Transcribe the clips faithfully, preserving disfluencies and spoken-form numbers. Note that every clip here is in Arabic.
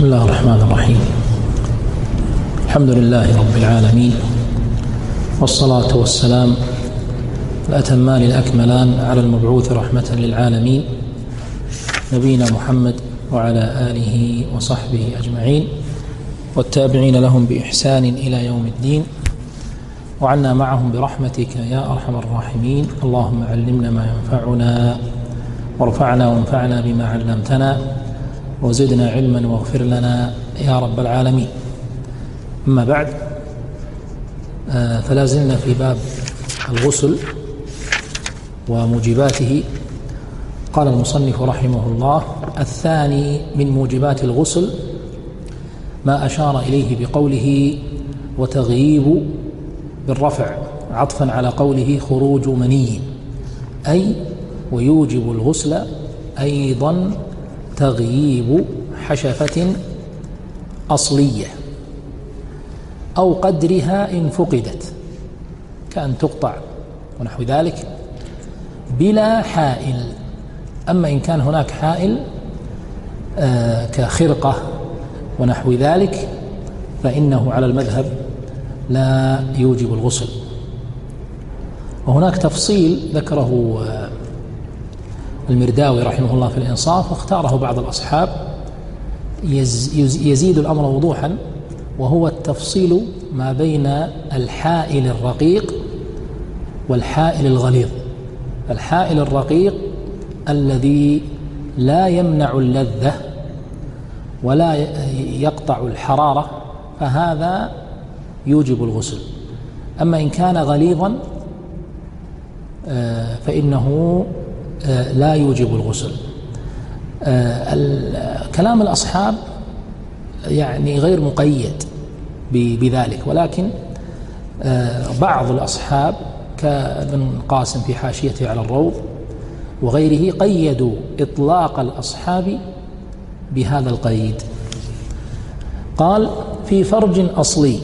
بسم الله الرحمن الرحيم. الحمد لله رب العالمين، والصلاة والسلام الأتمان الأكملان على المبعوث رحمة للعالمين نبينا محمد وعلى آله وصحبه أجمعين والتابعين لهم بإحسان إلى يوم الدين، وعنا معهم برحمتك يا أرحم الراحمين. اللهم علمنا ما ينفعنا وارفعنا وانفعنا بما علمتنا وزدنا علما واغفر لنا يا رب العالمين. أما بعد، فلا زلنا في باب الغسل وموجباته. قال المصنف رحمه الله: الثاني من موجبات الغسل ما أشار إليه بقوله وتغييب بالرفع عطفا على قوله خروج مني، أي ويوجب الغسل أيضا تغييب حشفة أصلية أو قدرها إن فقدت، كأن تقطع ونحو ذلك بلا حائل. أما إن كان هناك حائل آه كخرقة ونحو ذلك فإنه على المذهب لا يوجب الغسل. وهناك تفصيل ذكره آه المرداوي رحمه الله في الإنصاف، واختاره بعض الأصحاب يزيد الأمر وضوحا، وهو التفصيل ما بين الحائل الرقيق والحائل الغليظ. الحائل الرقيق الذي لا يمنع اللذة ولا يقطع الحرارة فهذا يوجب الغسل. أما إن كان غليظا فإنه لا يوجب الغسل. كلام الأصحاب يعني غير مقيد بذلك، ولكن بعض الأصحاب كابن قاسم في حاشيته على الروض وغيره قيدوا إطلاق الأصحاب بهذا القيد. قال: في فرج أصلي،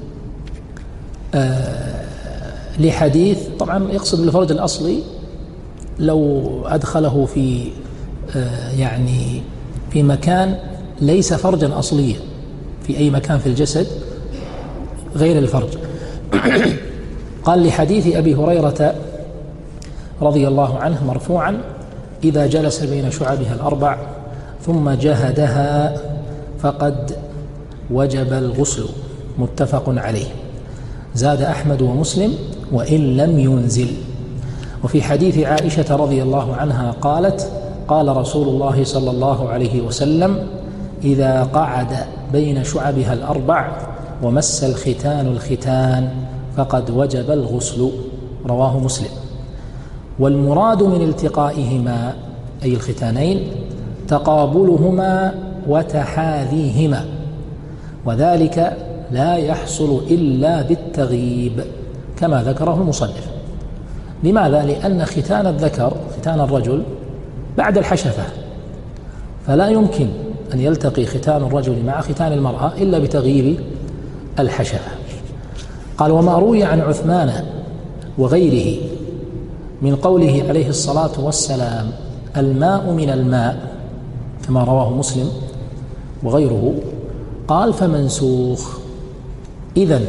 لحديث، طبعا يقصد بالفرج الأصلي لو أدخله في يعني في مكان ليس فرجا أصليا، في أي مكان في الجسد غير الفرج. قال: لحديث أبي هريرة رضي الله عنه مرفوعا: إذا جلس بين شعبها الأربع ثم جهدها فقد وجب الغسل. متفق عليه. زاد أحمد ومسلم: وإن لم ينزل. وفي حديث عائشة رضي الله عنها قالت: قال رسول الله صلى الله عليه وسلم: إذا قعد بين شعبها الأربع ومس الختان الختان فقد وجب الغسل. رواه مسلم. والمراد من التقائهما أي الختانين تقابلهما وتحاذيهما، وذلك لا يحصل إلا بالتغييب كما ذكره المصنف. لماذا؟ لأن ختان الذكر ختان الرجل بعد الحشفة، فلا يمكن أن يلتقي ختان الرجل مع ختان المرأة إلا بتغييب الحشفة. قال: وما روي عن عثمان وغيره من قوله عليه الصلاة والسلام الماء من الماء كما رواه مسلم وغيره، قال: فمنسوخ. إذن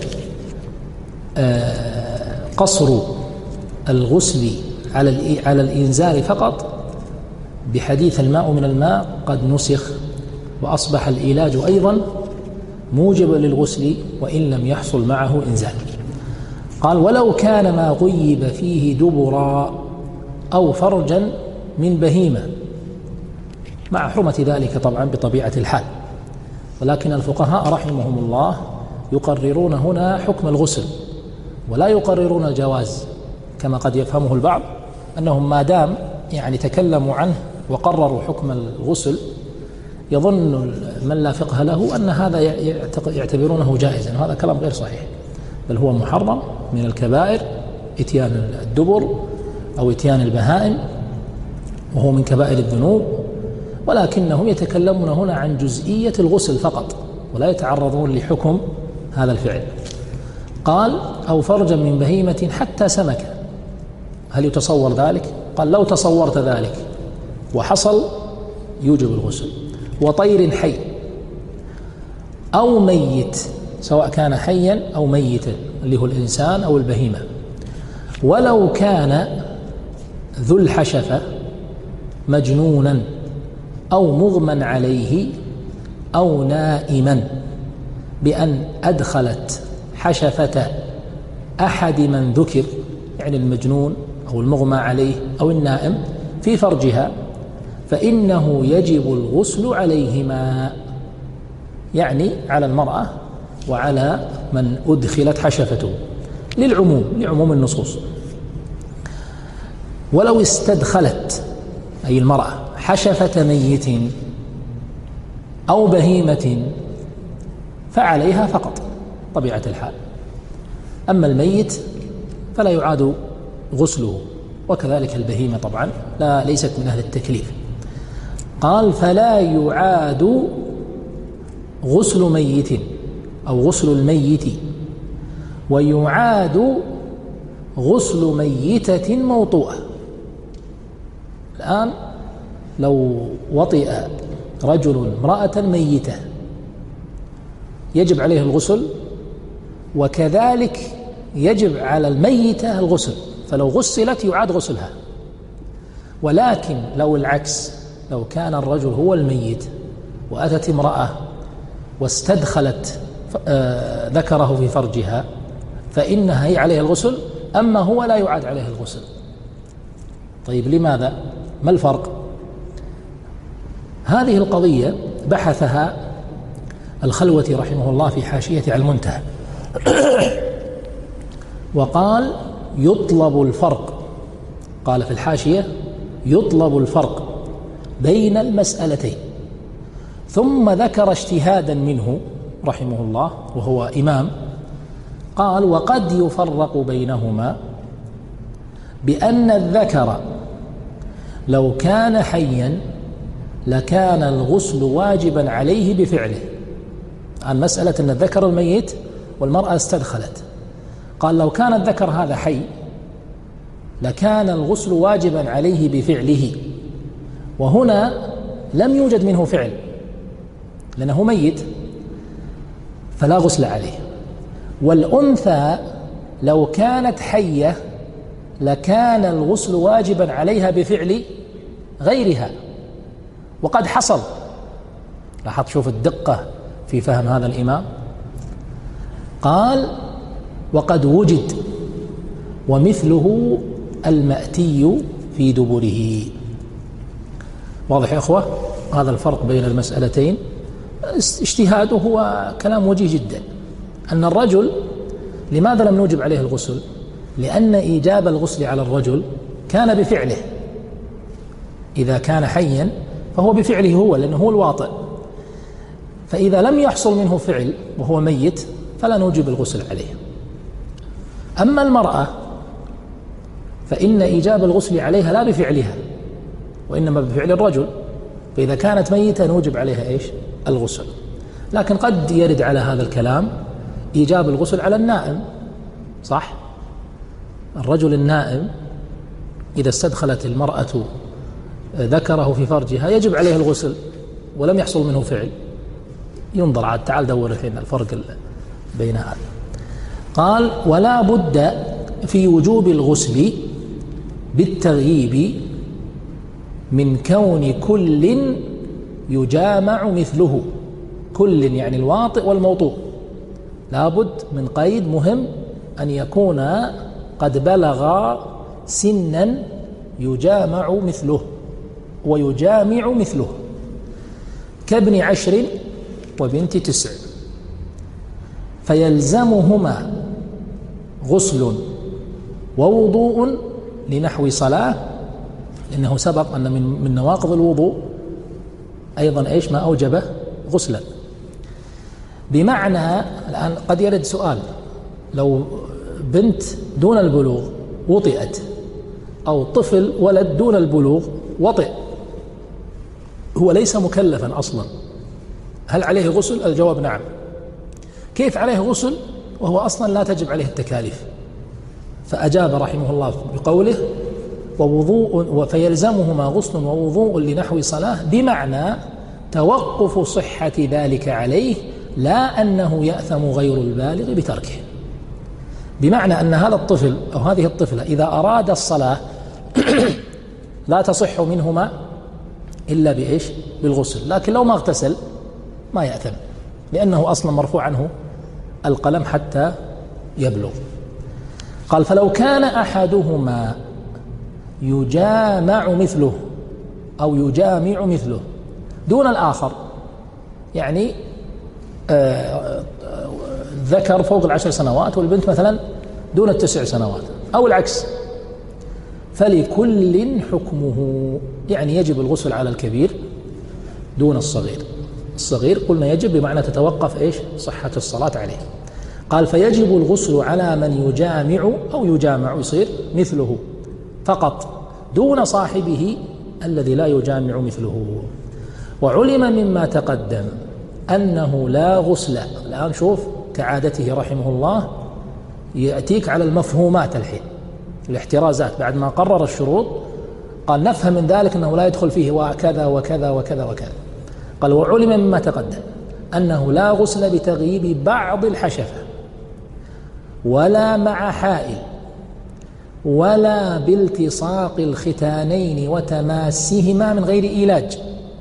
آه قصر الغسل على على الإنزال فقط بحديث الماء من الماء قد نسخ، وأصبح العلاج أيضا موجبا للغسل وإن لم يحصل معه إنزال. قال: ولو كان ما غيب فيه دبرا أو فرجا من بهيمة، مع حرمة ذلك طبعا بطبيعة الحال، ولكن الفقهاء رحمهم الله يقررون هنا حكم الغسل ولا يقررون الجواز كما قد يفهمه البعض، أنهم ما دام يعني تكلموا عنه وقرروا حكم الغسل يظن من لا فقه له أن هذا يعتبرونه جائزا، وهذا كلام غير صحيح، بل هو محرم من الكبائر إتيان الدبر أو إتيان البهائم، وهو من كبائر الذنوب، ولكنهم يتكلمون هنا عن جزئية الغسل فقط ولا يتعرضون لحكم هذا الفعل. قال: أو فرجا من بهيمة حتى سمكة. هل يتصور ذلك؟ قال: لو تصورت ذلك وحصل يوجب الغسل. وطير حي، أو ميت، سواء كان حيا أو ميتا اللي هو الإنسان أو البهيمة، ولو كان ذو الحشفة مجنونا أو مغمى عليه أو نائما، بأن أدخلت حشفة أحد من ذكر، يعني المجنون أو المغمى عليه أو النائم، في فرجها، فإنه يجب الغسل عليهما، يعني على المرأة وعلى من أدخلت حشفته، للعموم لعموم النصوص. ولو استدخلت أي المرأة حشفة ميت أو بهيمة فعليها فقط طبيعة الحال، أما الميت فلا يعاد غسله، وكذلك البهيمة طبعا لا ليست من أهل التكليف. قال فلا يعاد غسل ميت أو غسل الميت، ويعاد غسل ميتة موطوءة. الآن لو وطئ رجل امرأة ميتة يجب عليه الغسل، وكذلك يجب على الميتة الغسل، فلو غسلت يعاد غسلها. ولكن لو العكس، لو كان الرجل هو الميت وأتت امرأة واستدخلت ذكره في فرجها فإنها هي عليه الغسل، أما هو لا يعاد عليه الغسل. طيب لماذا؟ ما الفرق؟ هذه القضية بحثها الخلوتي رحمه الله في حاشية على المنتهى وقال يطلب الفرق، قال في الحاشية يطلب الفرق بين المسألتين، ثم ذكر اجتهادا منه رحمه الله وهو إمام، قال وقد يفرق بينهما بأن الذكر لو كان حيا لكان الغسل واجبا عليه بفعله. عن مسألة أن الذكر الميت والمرأة استدخلت، قال لو كان الذكر هذا حي لكان الغسل واجبا عليه بفعله، وهنا لم يوجد منه فعل لأنه ميت فلا غسل عليه. والأنثى لو كانت حية لكان الغسل واجبا عليها بفعل غيرها، وقد حصل. لاحظ شوف الدقة في فهم هذا الإمام، قال وقد وجد ومثله المأتي في دبره. واضح يا أخوة؟ هذا الفرق بين المسألتين. اجتهاده هو كلام وجيه جدا، أن الرجل لماذا لم نوجب عليه الغسل؟ لأن إيجاب الغسل على الرجل كان بفعله، إذا كان حيا فهو بفعله هو، لأنه هو الواطئ، فإذا لم يحصل منه فعل وهو ميت فلا نوجب الغسل عليه. أما المرأة فإن إيجاب الغسل عليها لا بفعلها وإنما بفعل الرجل، فإذا كانت ميتة نوجب عليها إيش؟ الغسل. لكن قد يرد على هذا الكلام إيجاب الغسل على النائم، صح؟ الرجل النائم إذا استدخلت المرأة ذكره في فرجها يجب عليه الغسل ولم يحصل منه فعل، ينظر عاد. تعال دور الحين الفرق بين هذا. قال ولا بد في وجوب الغسل بالتغييب من كون كل يجامع مثله، كل يعني الواطئ والموطوء، لا بد من قيد مهم أن يكون قد بلغ سنا يجامع مثله ويجامع مثله، كابن عشر وبنت تسع، فيلزمهما غسل ووضوء لنحو صلاة، لأنه سبق أن من من نواقض الوضوء أيضا إيش؟ ما أوجبه غسلا. بمعنى الآن قد يرد سؤال، لو بنت دون البلوغ وطئت أو طفل ولد دون البلوغ وطئ، هو ليس مكلفا أصلا، هل عليه غسل؟ الجواب نعم. كيف عليه غسل وهو أصلا لا تجب عليه التكاليف؟ فأجاب رحمه الله بقوله ووضوء فيلزمهما غسل ووضوء لنحو صلاة، بمعنى توقف صحة ذلك عليه لا أنه يأثم غير البالغ بتركه. بمعنى أن هذا الطفل أو هذه الطفلة إذا أراد الصلاة لا تصح منهما إلا بإيش؟ بالغسل، لكن لو ما اغتسل ما يأثم، لأنه أصلا مرفوع عنه القلم حتى يبلغ. قال فلو كان أحدهما يجامع مثله أو يجامع مثله دون الآخر، يعني آه ذكر فوق العشر سنوات والبنت مثلا دون التسع سنوات أو العكس، فلكل حكمه، يعني يجب الغسل على الكبير دون الصغير. الصغير قلنا يجب بمعنى تتوقف إيش؟ صحة الصلاة عليه. قال فيجب الغسل على من يجامع أو يجامع يصير مثله فقط دون صاحبه الذي لا يجامع مثله. وعلم مما تقدم أنه لا غسل. الآن شوف كعادته رحمه الله يأتيك على المفهومات الحين، الاحترازات، بعد ما قرر الشروط قال نفهم من ذلك أنه لا يدخل فيه وكذا وكذا وكذا وكذا. قال وعلم مما تقدم أنه لا غسل بتغييب بعض الحشفة ولا مع حائل ولا بالتصاق الختانين وتماسهما من غير إيلاج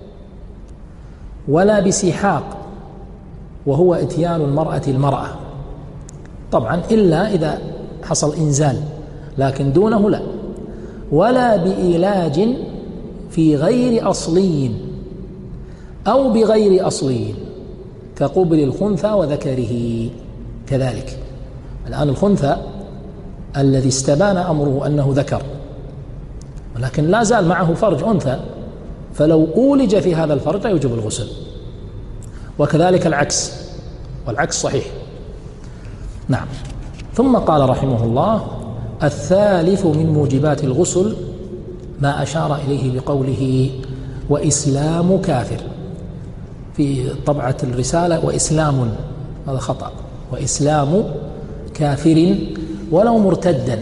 ولا بسحاق وهو إتيان المرأة المرأة، طبعا إلا إذا حصل إنزال، لكن دونه لا، ولا بإيلاج في غير أصلي أو بغير أصلي كقبل الخنثى وذكره كذلك. الآن الخنثى الذي استبان أمره أنه ذكر ولكن لا زال معه فرج أنثى، فلو أولج في هذا الفرج لا يوجب الغسل، وكذلك العكس، والعكس صحيح. نعم. ثم قال رحمه الله الثالث من موجبات الغسل ما أشار إليه بقوله وإسلام كافر، في طبعة الرسالة وإسلام، هذا خطأ، وإسلام كافر ولو مرتدا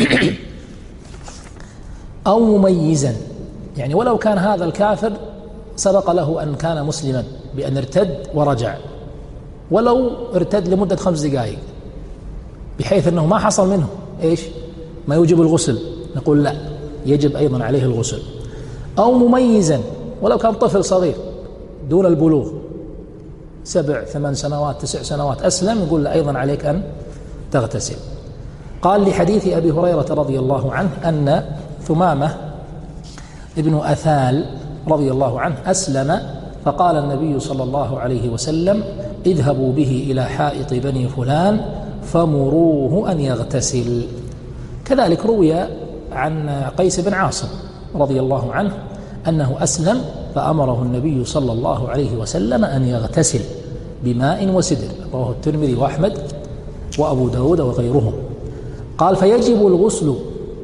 أو مميزا، يعني ولو كان هذا الكافر سبق له أن كان مسلما بأن ارتد ورجع، ولو ارتد لمدة خمس دقائق بحيث أنه ما حصل منه إيش ما يوجب الغسل، نقول لا، يجب أيضا عليه الغسل. أو مميزا ولو كان طفل صغير دون البلوغ سبع ثمان سنوات تسع سنوات أسلم، يقول له أيضا عليك أن تغتسل. قال لحديث أبي هريرة رضي الله عنه أن ثمامة ابن أثال رضي الله عنه أسلم، فقال النبي صلى الله عليه وسلم اذهبوا به إلى حائط بني فلان فمروه أن يغتسل. كذلك روي عن قيس بن عاصم رضي الله عنه أنه أسلم فأمره النبي صلى الله عليه وسلم أن يغتسل بماء وسدر، رواه الترمذي وأحمد وأبو داود وغيرهم. قال فيجب الغسل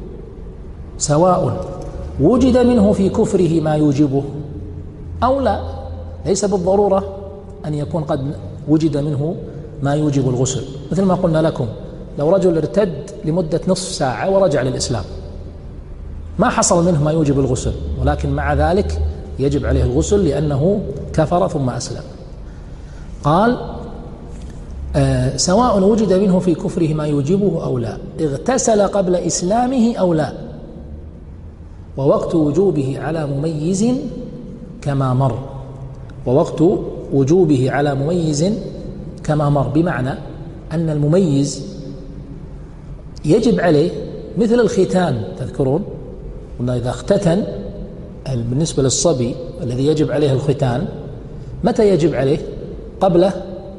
سواء وجد منه في كفره ما يوجبه أو لا، ليس بالضرورة أن يكون قد وجد منه ما يوجب الغسل، مثل ما قلنا لكم لو رجل ارتد لمدة نصف ساعة ورجع للإسلام ما حصل منه ما يوجب الغسل، ولكن مع ذلك يجب عليه الغسل لأنه كفر ثم أسلم. قال آه سواء وجد منه في كفره ما يوجبه أو لا، اغتسل قبل إسلامه أو لا، ووقت وجوبه على مميز كما مر، ووقت وجوبه على مميز كما مر، بمعنى أن المميز يجب عليه مثل الختان، تذكرون قلنا إذا اختتن بالنسبة للصبي الذي يجب عليه الختان متى يجب عليه؟ قبل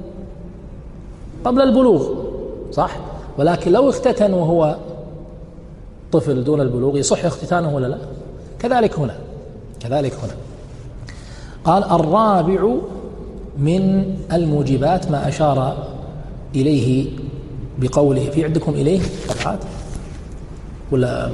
قبل البلوغ، صح؟ ولكن لو اختتن وهو طفل دون البلوغ يصح اختتانه ولا لا؟ كذلك هنا كذلك هنا قال الرابع من الموجبات ما أشار إليه بقوله، في عندكم إليه طبعات ولا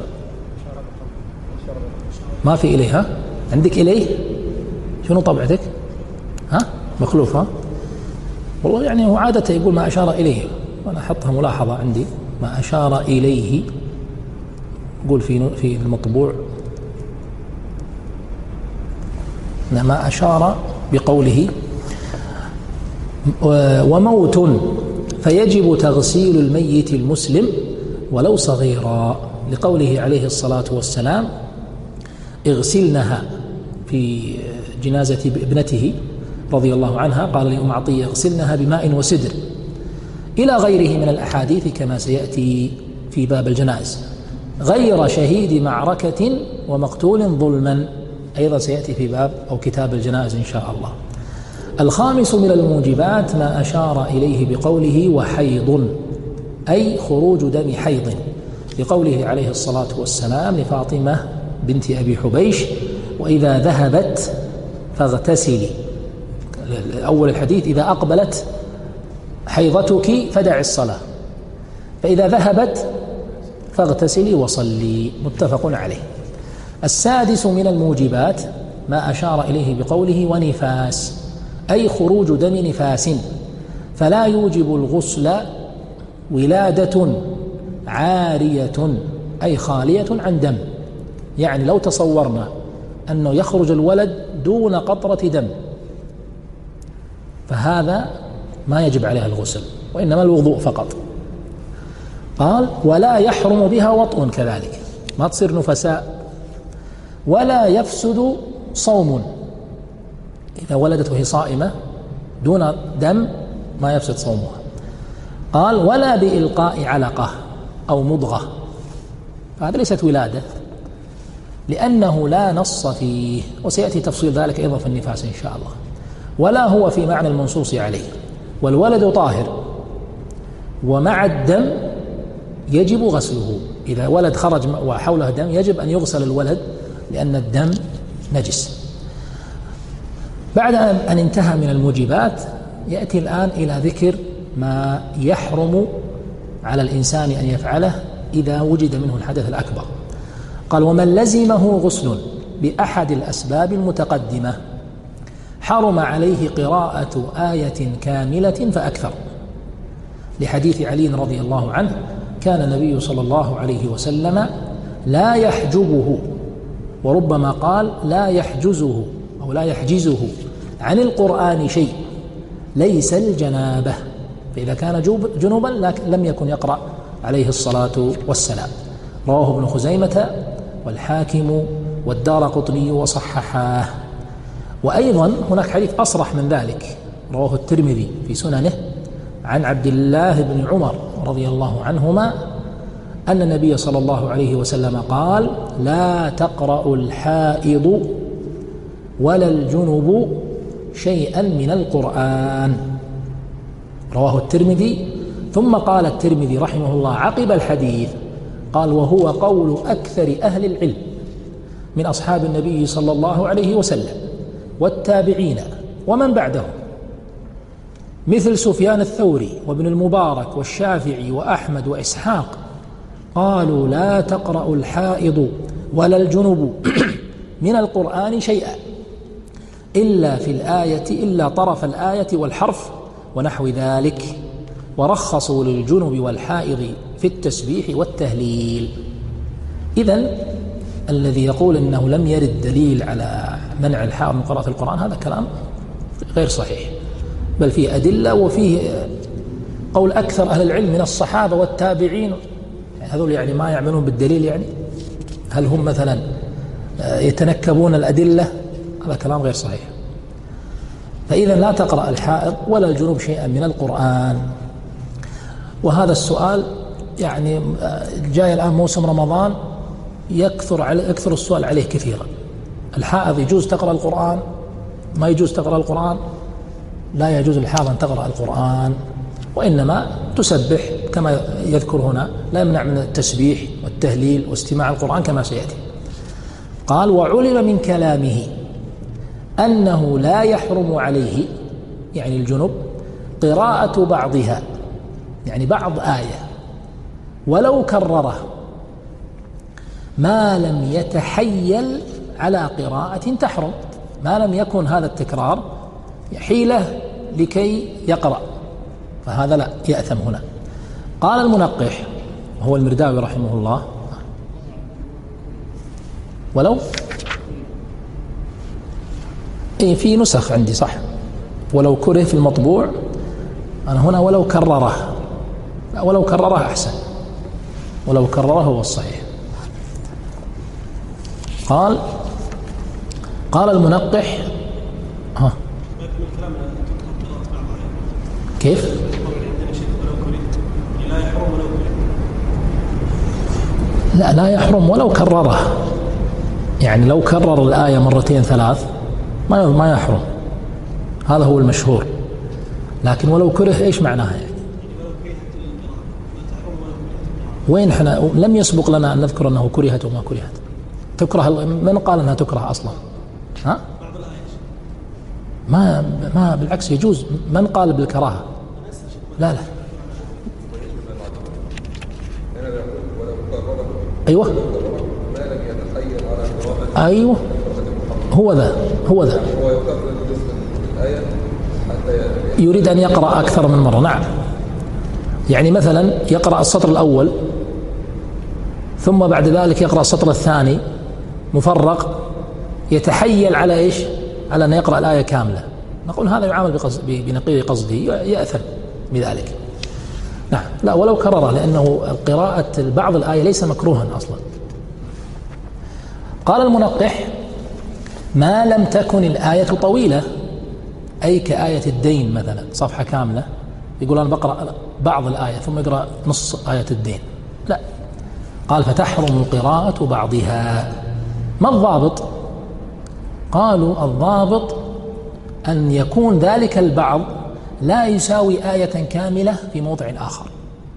ما في إليه؟ ها عندك إليه؟ شنو طبعتك؟ ها مخلوف؟ ها والله يعني هو عادة يقول ما أشار إليه، وأنا أحطها ملاحظة عندي ما أشار إليه، يقول في في المطبوع ما أشار بقوله وموت فيجب تغسيل الميت المسلم ولو صغيرا، لقوله عليه الصلاة والسلام اغسلنها في جنازة ابنته رضي الله عنها، قال لأم عطية اغسلنها بماء وسدر، إلى غيره من الأحاديث كما سيأتي في باب الجنائز، غير شهيد معركة ومقتول ظلما، أيضا سيأتي في باب أو كتاب الجنائز إن شاء الله. الخامس من الموجبات ما أشار إليه بقوله وحيض، أي خروج دم حيض، لقوله عليه الصلاة والسلام لفاطمة بنت أبي حبيش وإذا ذهبت فاغتسلي، أول الحديث إذا أقبلت حيضتك فدع الصلاة، فإذا ذهبت فاغتسلي وصلي، متفق عليه. السادس من الموجبات ما أشار إليه بقوله ونفاس، أي خروج دم نفاس، فلا يوجب الغسل ولادة عارية أي خالية عن دم، يعني لو تصورنا أنه يخرج الولد دون قطرة دم فهذا ما يجب عليها الغسل وإنما الوضوء فقط. قال ولا يحرم بها وطء، كذلك ما تصير نفساء، ولا يفسد صوم، إذا ولدت وهي صائمة دون دم ما يفسد صومها. قال ولا بإلقاء علقة أو مضغة، هذا ليست ولادة لأنه لا نص فيه، وسيأتي تفصيل ذلك أيضا في النفاس إن شاء الله، ولا هو في معنى المنصوص عليه، والولد طاهر ومع الدم يجب غسله، إذا ولد خرج وحوله دم يجب أن يغسل الولد لأن الدم نجس. بعد أن انتهى من الموجبات يأتي الآن إلى ذكر ما يحرم على الإنسان أن يفعله إذا وجد منه الحدث الأكبر. قال ومن لزمه غسل بأحد الأسباب المتقدمة حرم عليه قراءة آية كاملة فأكثر، لحديث علي رضي الله عنه كان النبي صلى الله عليه وسلم لا يحجبه، وربما قال لا يحجزه أو لا يحجزه عن القرآن شيء ليس الجنابة، فإذا كان جنوبا لم يكن يقرأ عليه الصلاة والسلام. رواه ابن خزيمة والحاكم والدارقطني وصححاه. وأيضا هناك حديث أصرح من ذلك رواه الترمذي في سننه عن عبد الله بن عمر رضي الله عنهما أن النبي صلى الله عليه وسلم قال لا تقرأ الحائض ولا الجنب شيئا من القرآن، رواه الترمذي. ثم قال الترمذي رحمه الله عقب الحديث قال وهو قول أكثر أهل العلم من أصحاب النبي صلى الله عليه وسلم والتابعين ومن بعدهم، مثل سفيان الثوري وابن المبارك والشافعي وأحمد وإسحاق، قالوا لا تقرأ الحائض ولا الجنب من القرآن شيئا إلا في الآية إلا طرف الآية والحرف ونحو ذلك، ورخصوا للجنب والحائض في التسبيح والتهليل. إذن الذي يقول أنه لم يرد دليل على منع الحائض من قراءة القرآن هذا كلام غير صحيح، بل فيه أدلة وفيه قول أكثر أهل العلم من الصحابة والتابعين، يعني هذول يعني ما يعملون بالدليل، يعني هل هم مثلا يتنكبون الأدلة؟ هذا كلام غير صحيح. فإذا لا تقرأ الحائض ولا الجنوب شيئا من القرآن. وهذا السؤال يعني جاي الآن موسم رمضان يكثر على يكثر السؤال عليه كثيرا. الحائض يجوز تقرأ القرآن؟ ما يجوز تقرأ القرآن؟ لا يجوز الحائض أن تقرأ القرآن، وإنما تسبح كما يذكر هنا، لا يمنع من التسبيح والتهليل واستماع القرآن كما سيأتي. قال وعلم من كلامه أنه لا يحرم عليه يعني الجنب قراءة بعضها، يعني بعض آية ولو كرره ما لم يتحيل على قراءة تحرم، ما لم يكن هذا التكرار حيلة لكي يقرأ، فهذا لا يأثم هنا. قال المنقح وهو المرداوي رحمه الله ولو إيه في نسخ عندي صح ولو كره في المطبوع أنا هنا ولو كرره، لا ولو كرره أحسن، ولو كرره هو الصحيح. قال قال المنقح ها كيف؟ لا لا يحرم ولو كرره، يعني لو كرر الآية مرتين ثلاث ما ما يحرم، هذا هو المشهور. لكن ولو كره ايش معناها يعني؟ وين احنا لم يسبق لنا ان نذكر انه كرهت وما كرهت؟ تكره، من قال انها تكره اصلا؟ ها؟ ما ما بالعكس يجوز، من قال بالكراهه؟ لا لا ايوه ايوه هو ذا هو ذا يريد ان يقرا اكثر من مره. نعم، يعني مثلا يقرا السطر الاول ثم بعد ذلك يقرا السطر الثاني مفرق، يتحيل على ايش؟ على ان يقرا الايه كامله. نقول هذا يعامل بنقيض قصده، ياثم بذلك. نعم، لا ولو كرره، لانه قراءه بعض الايه ليس مكروها اصلا. قال المنقح: ما لم تكن الايه طويله، اي كآية الدين مثلا صفحه كامله، يقول انا بقرا بعض الايه ثم يقرا نص ايه الدين، لا. قال: فتحرم قراءة بعضها. ما الضابط؟ قالوا: الضابط أن يكون ذلك البعض لا يساوي آية كاملة في موضع آخر.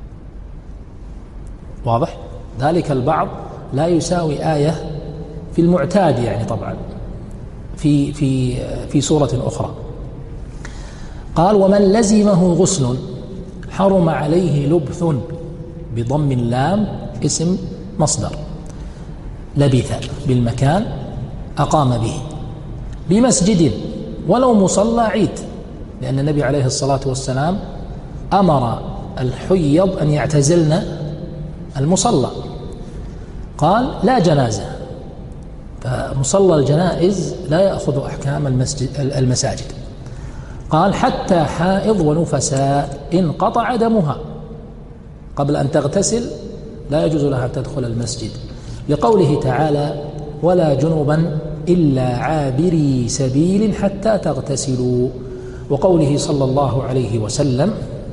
واضح؟ ذلك البعض لا يساوي آية في المعتاد، يعني طبعا في في في سورة أخرى. قال: ومن لزمه غسل حرم عليه لبث، بضم اللام اسم مصدر، لبث بالمكان أقام به، بمسجد ولو مصلى عيد، لأن النبي عليه الصلاة والسلام أمر الحيض أن يعتزلن المصلى. قال: لا جنازة، فمصلى الجنائز لا يأخذ أحكام المسجد المساجد. قال: حتى حائض ونفساء انقطع دمها قبل أن تغتسل لا يجوز لها أن تدخل المسجد، لقوله تعالى: ولا جنبا إلا عابري سبيل حتى تغتسلوا، وقوله صلى الله عليه وسلم: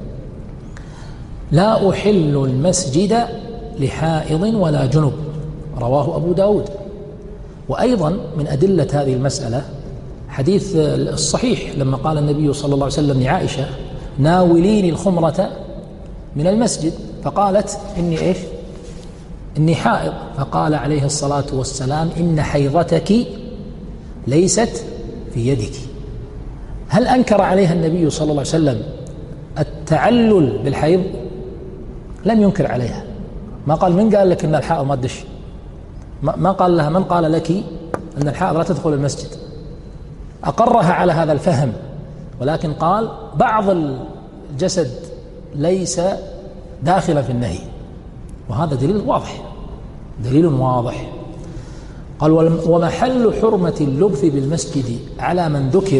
لا أحل المسجد لحائض ولا جنب، رواه أبو داود. وأيضا من أدلة هذه المسألة حديث الصحيح لما قال النبي صلى الله عليه وسلم لعائشة: ناوليني الخمرة من المسجد، فقالت: إني إيش؟ إني حائض. فقال عليه الصلاة والسلام: إن حيضتك ليست في يدك. هل أنكر عليها النبي صلى الله عليه وسلم التعلل بالحيض؟ لم ينكر عليها، ما قال من قال لك أن الحائض ما تدش، ما قال لها من قال لك أن الحائض لا تدخل المسجد، أقرها على هذا الفهم، ولكن قال بعض الجسد ليس داخلا في النهي، وهذا دليل واضح، دليل واضح. قال: ومحل حرمة اللبث بالمسجد على من ذكر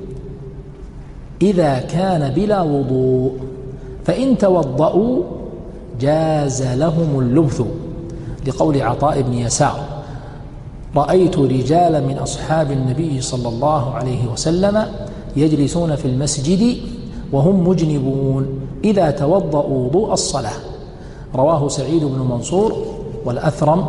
إذا كان بلا وضوء، فإن توضأوا جاز لهم اللبث، لقول عطاء بن يسار: رأيت رجالا من أصحاب النبي صلى الله عليه وسلم يجلسون في المسجد وهم مجنبون إذا توضأوا وضوء الصلاة، رواه سعيد بن منصور والأثرم،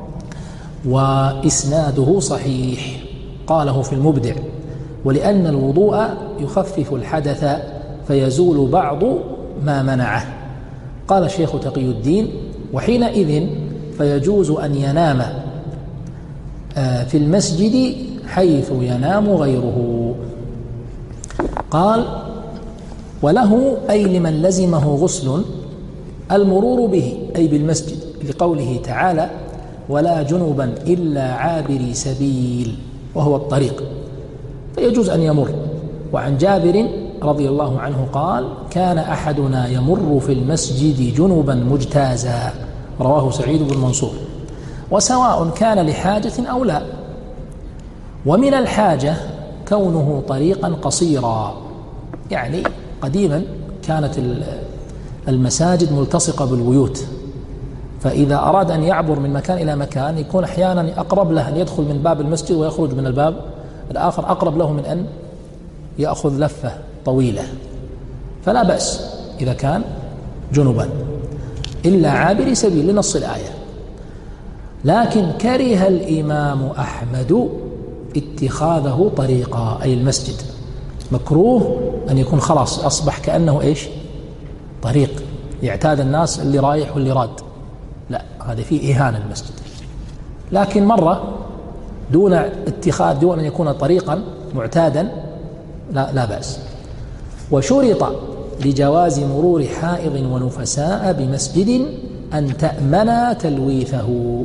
وإسناده صحيح، قاله في المبدع: ولأن الوضوء يخفف الحدث فيزول بعض ما منعه. قال شيخ تقي الدين: وحينئذ فيجوز أن ينام في المسجد حيث ينام غيره. قال: وله أي لمن لزمه غسل المرور به، أي بالمسجد، لقوله تعالى: ولا جنبا إلا عابري سبيل، وهو الطريق، فيجوز أن يمر. وعن جابر رضي الله عنه قال: كان أحدنا يمر في المسجد جنبا مجتازا، رواه سعيد بن منصور. وسواء كان لحاجة أو لا، ومن الحاجة كونه طريقا قصيرا، يعني قديما كانت المساجد ملتصقة بالبيوت، فإذا أراد أن يعبر من مكان إلى مكان يكون أحيانا أقرب له أن يدخل من باب المسجد ويخرج من الباب الآخر، أقرب له من أن يأخذ لفة طويلة، فلا بأس إذا كان جنبا إلا عابر سبيل لنص الآية. لكن كره الإمام أحمد اتخاذه طريقا، أي المسجد مكروه أن يكون خلاص أصبح كأنه إيش طريق يعتاد الناس اللي رايح واللي راد، لا، هذا فيه إهانة المسجد. لكن مرة دون اتخاذ دون أن يكون طريقا معتادا لا, لا بأس. وشرط لجواز مرور حائض ونفساء بمسجد أن تأمن تلويثه.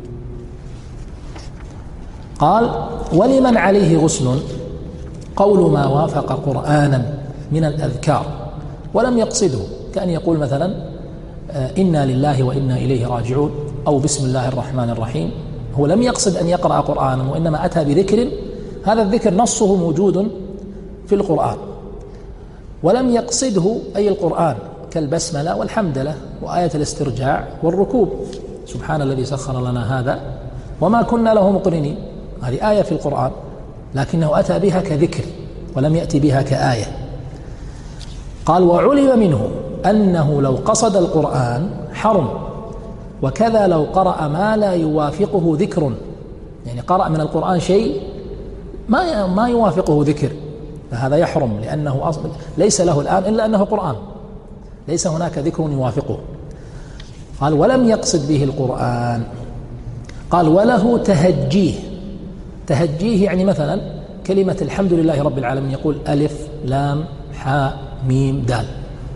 قال ولمن عليه غسل قول ما وافق قرآنا من الأذكار ولم يقصده، كأن يقول مثلا إنا لله وإنا إليه راجعون أو بسم الله الرحمن الرحيم، هو لم يقصد أن يقرأ قرآنا وإنما أتى بذكر، هذا الذكر نصه موجود في القرآن، ولم يقصده أي القرآن كالبسملة والحمدلة وآية الاسترجاع والركوب، سبحان الذي سخر لنا هذا وما كنا له مقرنين، هذه آية في القرآن لكنه أتى بها كذكر ولم يأتي بها كآية. قال وعلم منه أنه لو قصد القرآن حرم، وكذا لو قرأ ما لا يوافقه ذكر، يعني قرأ من القرآن شيء ما ما يوافقه ذكر فهذا يحرم، لأنه أصل ليس له الآن إلا أنه قرآن، ليس هناك ذكر يوافقه. قال ولم يقصد به القرآن. قال وله تهجيه، تهجيه يعني مثلا كلمة الحمد لله رب العالمين يقول ألف لام حاء ميم دال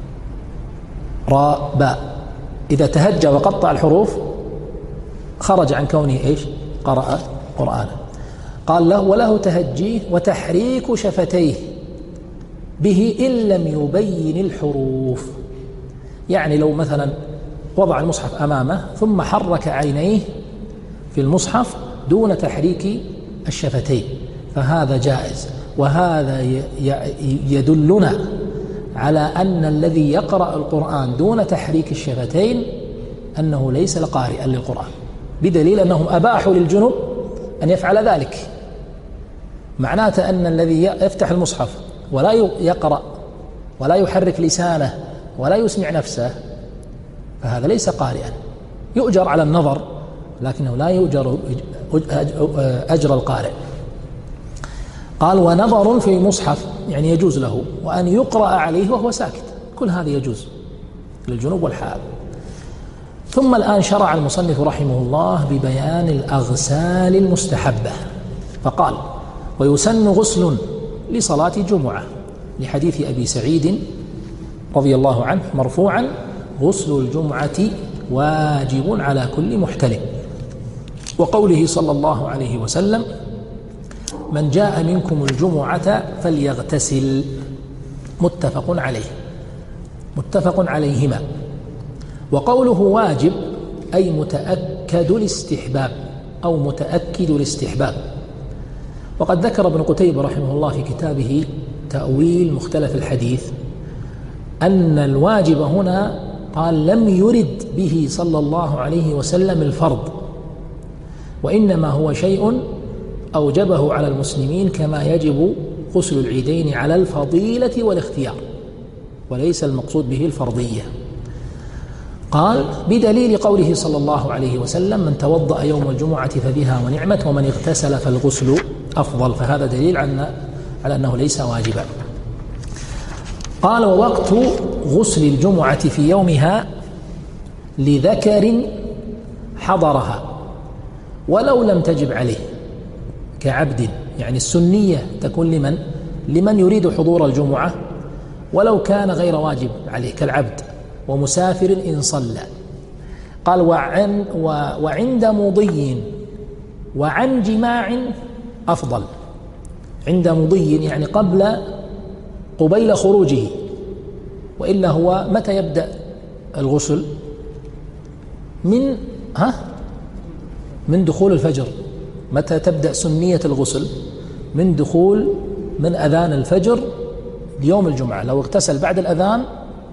راء باء، إذا تهجى وقطع الحروف خرج عن كونه إيش قرأ قرآنا. قال له وله تهجيه وتحريك شفتيه به إن لم يبين الحروف، يعني لو مثلا وضع المصحف أمامه ثم حرك عينيه في المصحف دون تحريك الشفتين فهذا جائز، وهذا يدلنا على أن الذي يقرأ القرآن دون تحريك الشفتين أنه ليس لقارئا للقرآن، بدليل أنهم أباحوا للجنب أن يفعل ذلك، معناته أن الذي يفتح المصحف ولا يقرأ ولا يحرك لسانه ولا يسمع نفسه فهذا ليس قارئا، يؤجر على النظر لكنه لا يؤجر أجر القارئ. قال ونظر في المصحف يعني يجوز له، وأن يقرأ عليه وهو ساكت، كل هذا يجوز للجنوب والحال. ثم الآن شرع المصنف رحمه الله ببيان الأغسال المستحبة، فقال ويسن غسل لصلاة جمعة لحديث أبي سعيد رضي الله عنه مرفوعا غسل الجمعة واجب على كل محتلم، وقوله صلى الله عليه وسلم من جاء منكم الجمعة فليغتسل، متفق عليه متفق عليهما. وقوله واجب أي متأكد الاستحباب أو متأكد الاستحباب. وقد ذكر ابن قتيبة رحمه الله في كتابه تأويل مختلف الحديث أن الواجب هنا قال لم يرد به صلى الله عليه وسلم الفرض، وإنما هو شيء أوجبه على المسلمين كما يجب غسل العيدين على الفضيلة والاختيار، وليس المقصود به الفرضية. قال بدليل قوله صلى الله عليه وسلم من توضأ يوم الجمعة فبها ونعمت ومن اغتسل فالغسل أفضل، فهذا دليل على أنه ليس واجبا. قال ووقت غسل الجمعة في يومها لذكر حضرها ولو لم تجب عليه كعبد، يعني السنية تكون لمن لمن يريد حضور الجمعة ولو كان غير واجب عليه كالعبد ومسافر إن صلى. قال وعن وعند مضي وعن جماع أفضل، عند مضي يعني قبل قبيل خروجه، وإلا هو متى يبدأ الغسل؟ من ها من دخول الفجر. متى تبدأ سنية الغسل؟ من دخول من أذان الفجر ليوم الجمعة، لو اغتسل بعد الأذان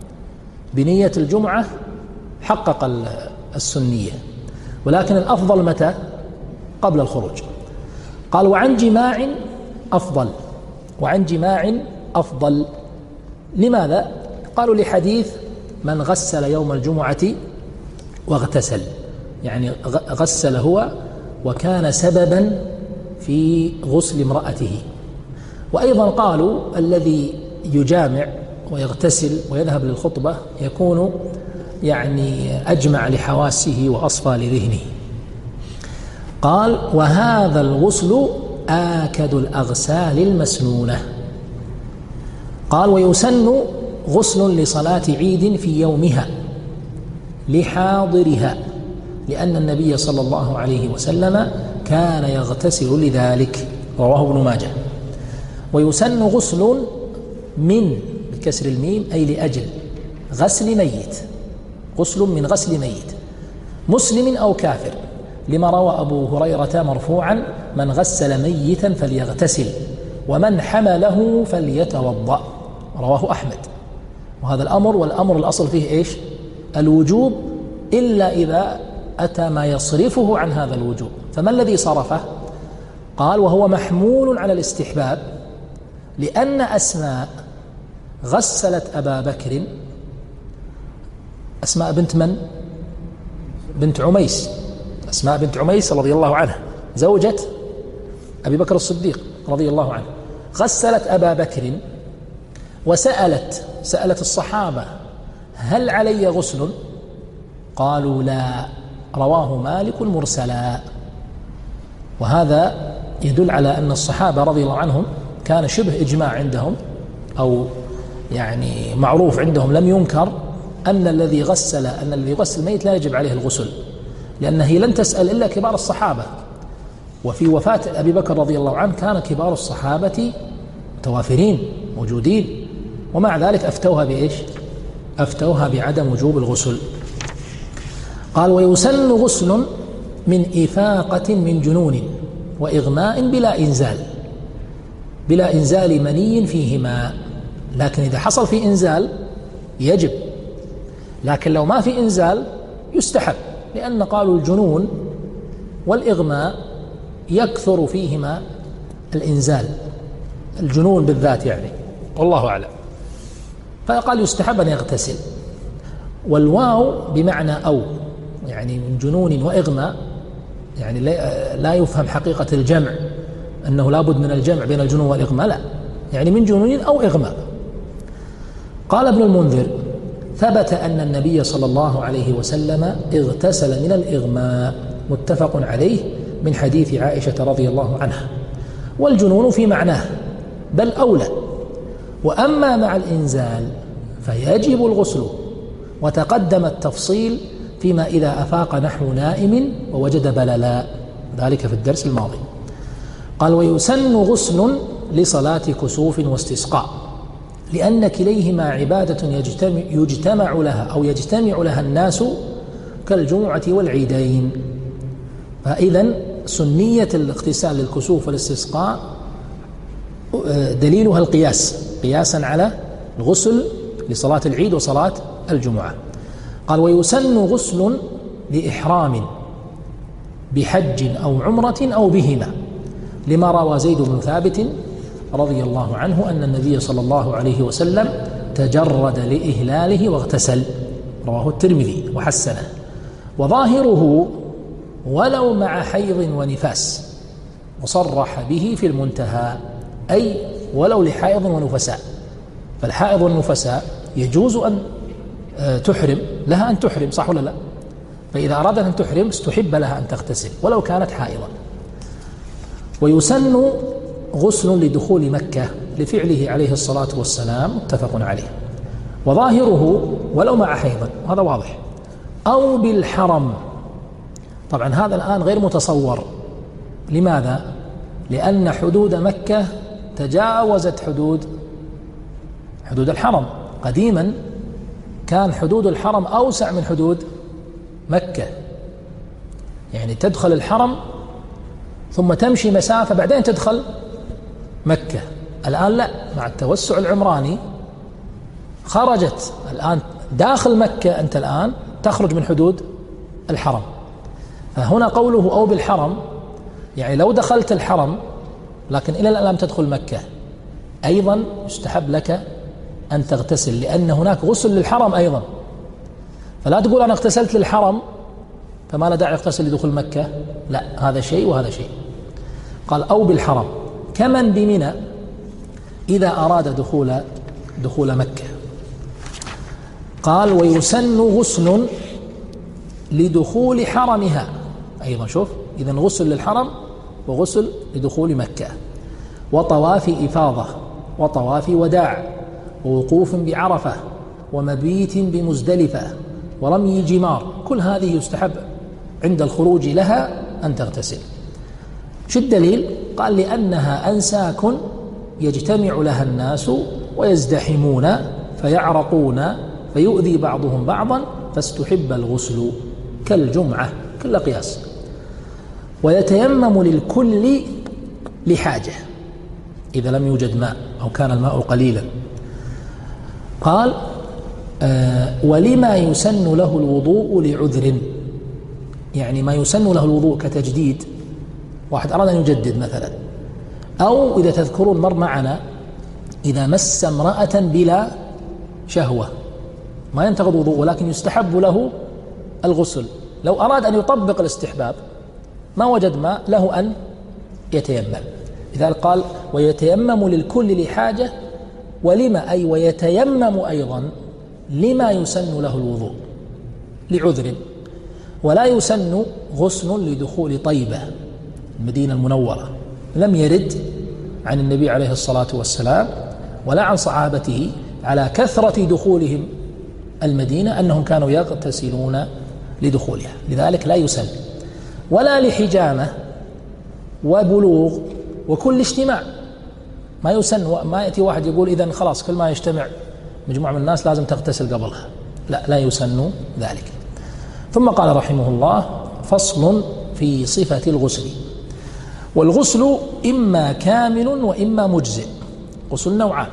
بنية الجمعة حقق السنية، ولكن الأفضل متى؟ قبل الخروج. قال وعن جماع أفضل، وعن جماع أفضل. لماذا؟ قالوا لحديث من غسل يوم الجمعة واغتسل، يعني غسل هو وكان سببا في غسل امرأته. وأيضا قالوا الذي يجامع ويغتسل ويذهب للخطبة يكون يعني أجمع لحواسه وأصفى لذهنه. قال وهذا الغسل آكد الأغسال المسنونة. قال ويسن غسل لصلاة عيد في يومها لحاضرها، لأن النبي صلى الله عليه وسلم كان يغتسل لذلك، رواه ابن ماجه. ويسن غسل من بكسر الميم أي لأجل غسل ميت، غسل من غسل ميت مسلم أو كافر، لما روى أبو هريرة مرفوعا من غسل ميتا فليغتسل ومن حمله فليتوضأ، رواه أحمد. وهذا الأمر، والأمر الأصل فيه إيش؟ الوجوب، إلا إذا أتى ما يصرفه عن هذا الوجوب. فما الذي صرفه؟ قال وهو محمول على الاستحباب، لأن أسماء غسلت أبا بكر، أسماء بنت من؟ بنت عميس، أسماء بنت عميس رضي الله عنها زوجة أبي بكر الصديق رضي الله عنه، غسلت أبا بكر وسألت سألت الصحابة هل علي غسل؟ قالوا لا، رواه مالك مرسلا. وهذا يدل على أن الصحابة رضي الله عنهم كان شبه إجماع عندهم، أو يعني معروف عندهم لم ينكر أن الذي غسل أن الذي غسل ميت لا يجب عليه الغسل، لأنه لن تسأل إلا كبار الصحابة. وفي وفاة أبي بكر رضي الله عنه كان كبار الصحابة متوافرين موجودين، ومع ذلك أفتوها بإيش؟ أفتوها بعدم وجوب الغسل. قال ويسن غسل من إفاقة من جنون وإغماء بلا إنزال، بلا إنزال مني فيهما، لكن إذا حصل في إنزال يجب، لكن لو ما في إنزال يستحب، لأن قالوا الجنون والإغماء يكثر فيهما الإنزال، الجنون بالذات يعني، والله أعلم. فقال يستحب أن يغتسل. والواو بمعنى أو، يعني من جنون وإغماء، يعني لا يفهم حقيقة الجمع أنه لابد من الجمع بين الجنون والإغماء، لا، يعني من جنون أو إغماء. قال ابن المنذر ثبت أن النبي صلى الله عليه وسلم اغتسل من الإغماء، متفق عليه، من حديث عائشة رضي الله عنها. والجنون في معناه بل أولى. وأما مع الإنزال فيجب الغسل، وتقدم التفصيل فيما إذا أفاق نحو نائم ووجد بللا، ذلك في الدرس الماضي. قال ويسن غسل لصلاة كسوف واستسقاء، لأن كليهما عبادة يجتمع, يجتمع لها أو يجتمع لها الناس كالجمعة والعيدين. فإذن سنية الاغتسال للكسوف والاستسقاء دليلها القياس، قياسا على الغسل لصلاة العيد وصلاة الجمعة. قال ويسن غسل لإحرام بحج أو عمرة أو بهما، لما روى زيد بن ثابت رضي الله عنه أن النبي صلى الله عليه وسلم تجرد لإهلاله واغتسل، رواه الترمذي وحسنه. وظاهره ولو مع حيض ونفاس، وصرح به في المنتهى، أي ولو لحائض ونفساء. فالحائض والنفساء يجوز أن تحرم، لها أن تحرم، صح ولا لا؟ فإذا أرادت أن تحرم استحب لها أن تغتسل ولو كانت حائضا. ويسن غسل لدخول مكة لفعله عليه الصلاة والسلام، متفق عليه. وظاهره ولو مع حيض، هذا واضح، أو بالحرم. طبعا هذا الآن غير متصور. لماذا؟ لأن حدود مكة تجاوزت حدود حدود الحرم. قديما كان حدود الحرم أوسع من حدود مكة، يعني تدخل الحرم ثم تمشي مسافة بعدين تدخل مكة. الآن لا، مع التوسع العمراني خرجت الآن داخل مكة أنت الآن تخرج من حدود الحرم، فهنا قوله أو بالحرم يعني لو دخلت الحرم لكن إلى الآن لم تدخل مكة أيضا يستحب لك أن تغتسل، لأن هناك غسل للحرم أيضا، فلا تقول أنا اغتسلت للحرم فما لا داعي اغتسل لدخول مكة، لا، هذا شيء وهذا شيء. قال أو بالحرم كمن بمنى إذا أراد دخول دخول مكة. قال ويسن غسل لدخول حرمها أيضا، شوف إذا غسل للحرم وغسل لدخول مكة، وطواف إفاضة وطواف وداع ووقوف بعرفة ومبيت بمزدلفة ورمي جمار، كل هذه يستحب عند الخروج لها أن تغتسل. شو الدليل؟ قال لأنها أنساك يجتمع لها الناس ويزدحمون فيعرقون فيؤذي بعضهم بعضا فاستحب الغسل كالجمعة كل قياس. ويتيمم للكل لحاجة إذا لم يوجد ماء أو كان الماء قليلا. قال آه ولما يسن له الوضوء لعذر، يعني ما يسن له الوضوء كتجديد، واحد أراد أن يجدد مثلا، أو إذا تذكرون مر معنا إذا مس امرأة بلا شهوة ما ينتقض وضوء ولكن يستحب له الغسل، لو أراد أن يطبق الاستحباب ما وجد ماء له أن يتيمم، لذلك قال ويتيمم للكل لحاجة، ولما أي ويتيمم أيضا لما يسن له الوضوء لعذر. ولا يسن غسل لدخول طيبة المدينة المنورة، لم يرد عن النبي عليه الصلاة والسلام ولا عن صحابته على كثرة دخولهم المدينة أنهم كانوا يغتسلون لدخولها، لذلك لا يسن. ولا لحجامة وبلوغ وكل اجتماع، ما يسن. ما يأتي واحد يقول إذن خلاص كل ما يجتمع مجموعة من الناس لازم تغتسل قبلها، لا لا يسن ذلك. ثم قال رحمه الله فصل في صفة الغسل. والغسل إما كامل وإما مجزئ، غسل نوعان.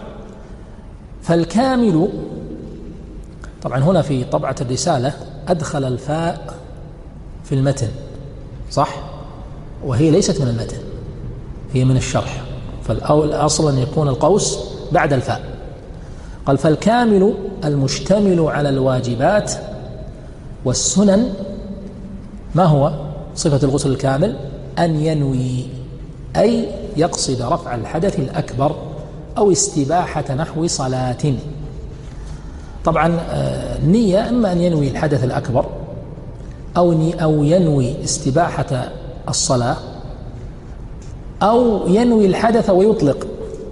فالكامل طبعا هنا في طبعة الرسالة أدخل الفاء في المتن صح، وهي ليست من المتن، هي من الشرح، فالأصل أن يكون القوس بعد الفاء. قال فالكامل المشتمل على الواجبات والسنن. ما هو صفة الغسل الكامل؟ أن ينوي أي يقصد رفع الحدث الأكبر أو استباحة نحو صلاة. طبعا النية إما أن ينوي الحدث الأكبر أو أو ينوي استباحة الصلاة أو ينوي الحدث ويطلق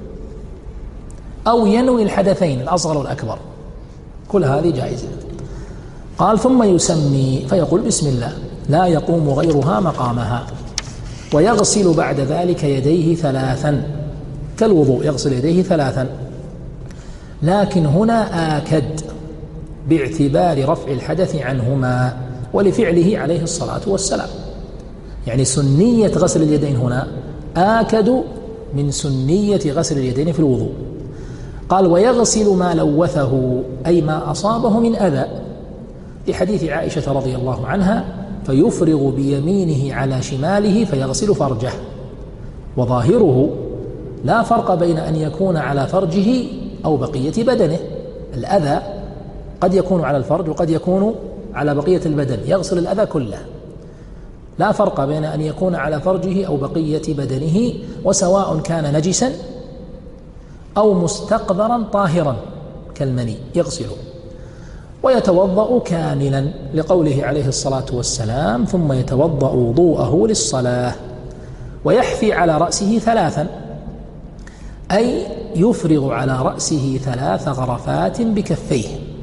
أو ينوي الحدثين الأصغر والأكبر، كل هذه جائزة. قال ثم يسمي فيقول بسم الله لا يقوم غيرها مقامها، ويغسل بعد ذلك يديه ثلاثا كالوضوء، يغسل يديه ثلاثا، لكن هنا آكد باعتبار رفع الحدث عنهما ولفعله عليه الصلاة والسلام، يعني سنية غسل اليدين هنا آكد من سنية غسل اليدين في الوضوء. قال ويغسل ما لوثه أي ما أصابه من أذى، لحديث عائشة رضي الله عنها فيفرغ بيمينه على شماله فيغسل فرجه. وظاهره لا فرق بين أن يكون على فرجه أو بقية بدنه، الأذى قد يكون على الفرج وقد يكون على بقية البدن، يغسل الأذى كله، لا فرق بين أن يكون على فرجه أو بقية بدنه، وسواء كان نجسا أو مستقذرا طاهرا كالمني يغسله. ويتوضأ كاملا لقوله عليه الصلاة والسلام ثم يتوضأ وضوءه للصلاة. ويحفي على رأسه ثلاثا أي يفرغ على رأسه ثلاث غرفات بكفيه،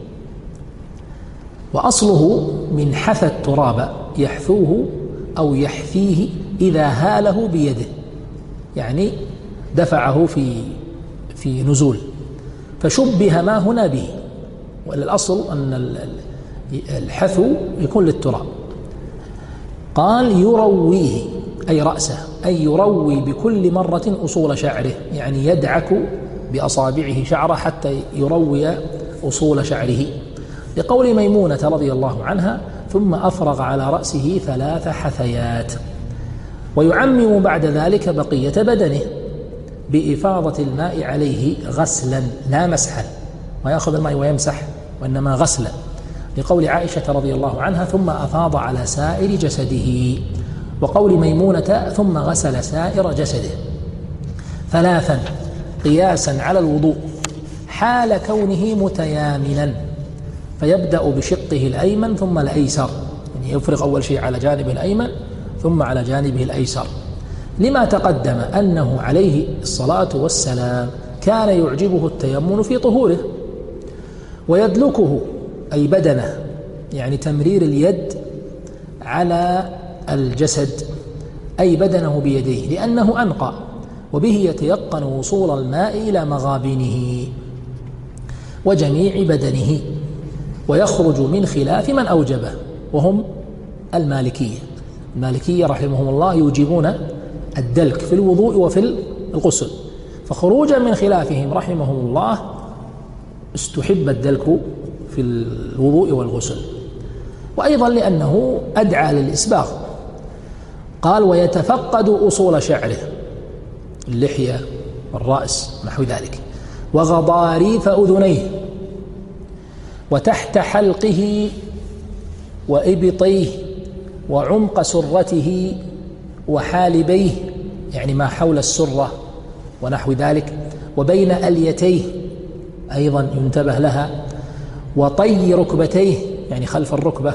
وأصله من حثى التراب يحثوه أو يحفيه إذا هاله بيده، يعني دفعه في في نزول، فشبه ما هنا به، والأصل أن الحثو يكون للتراب. قال يرويه أي رأسه، أي يروي بكل مرة أصول شعره، يعني يدعك بأصابعه شعره حتى يروي أصول شعره. لقول ميمونة رضي الله عنها: ثم أفرغ على رأسه ثلاث حثيات. ويعمم بعد ذلك بقية بدنه بإفاضة الماء عليه غسلا لا مسحا، ما يأخذ الماء ويمسح، وإنما غسلا، لقول عائشة رضي الله عنها: ثم أفاض على سائر جسده. وقول ميمونة: ثم غسل سائر جسده. ثلاثا قياسا على الوضوء حال كونه متيامنا، فيبدأ بشقه الأيمن ثم الأيسر، يعني يفرغ أول شيء على جانبه الأيمن ثم على جانبه الأيسر، لما تقدم أنه عليه الصلاة والسلام كان يعجبه التيمن في طهوره، ويدلكه أي بدنه، يعني تمرير اليد على الجسد أي بدنه بيديه، لأنه أنقى، وبه يتيقن وصول الماء إلى مغابنه وجميع بدنه، ويخرج من خلاف من أوجبه وهم المالكية. المالكية رحمهم الله يوجبون الدلك في الوضوء وفي الغسل، فخروجا من خلافهم رحمهم الله استحب الدلك في الوضوء والغسل، وأيضا لأنه أدعى للإسباغ. قال: ويتفقد أصول شعره، اللحية والرأس نحو ذلك، وغضاريف أذنيه، وتحت حلقه وإبطيه وعمق سرته وحالبيه، يعني ما حول السرة ونحو ذلك، وبين أليتيه أيضا ينتبه لها، وطي ركبتيه يعني خلف الركبة،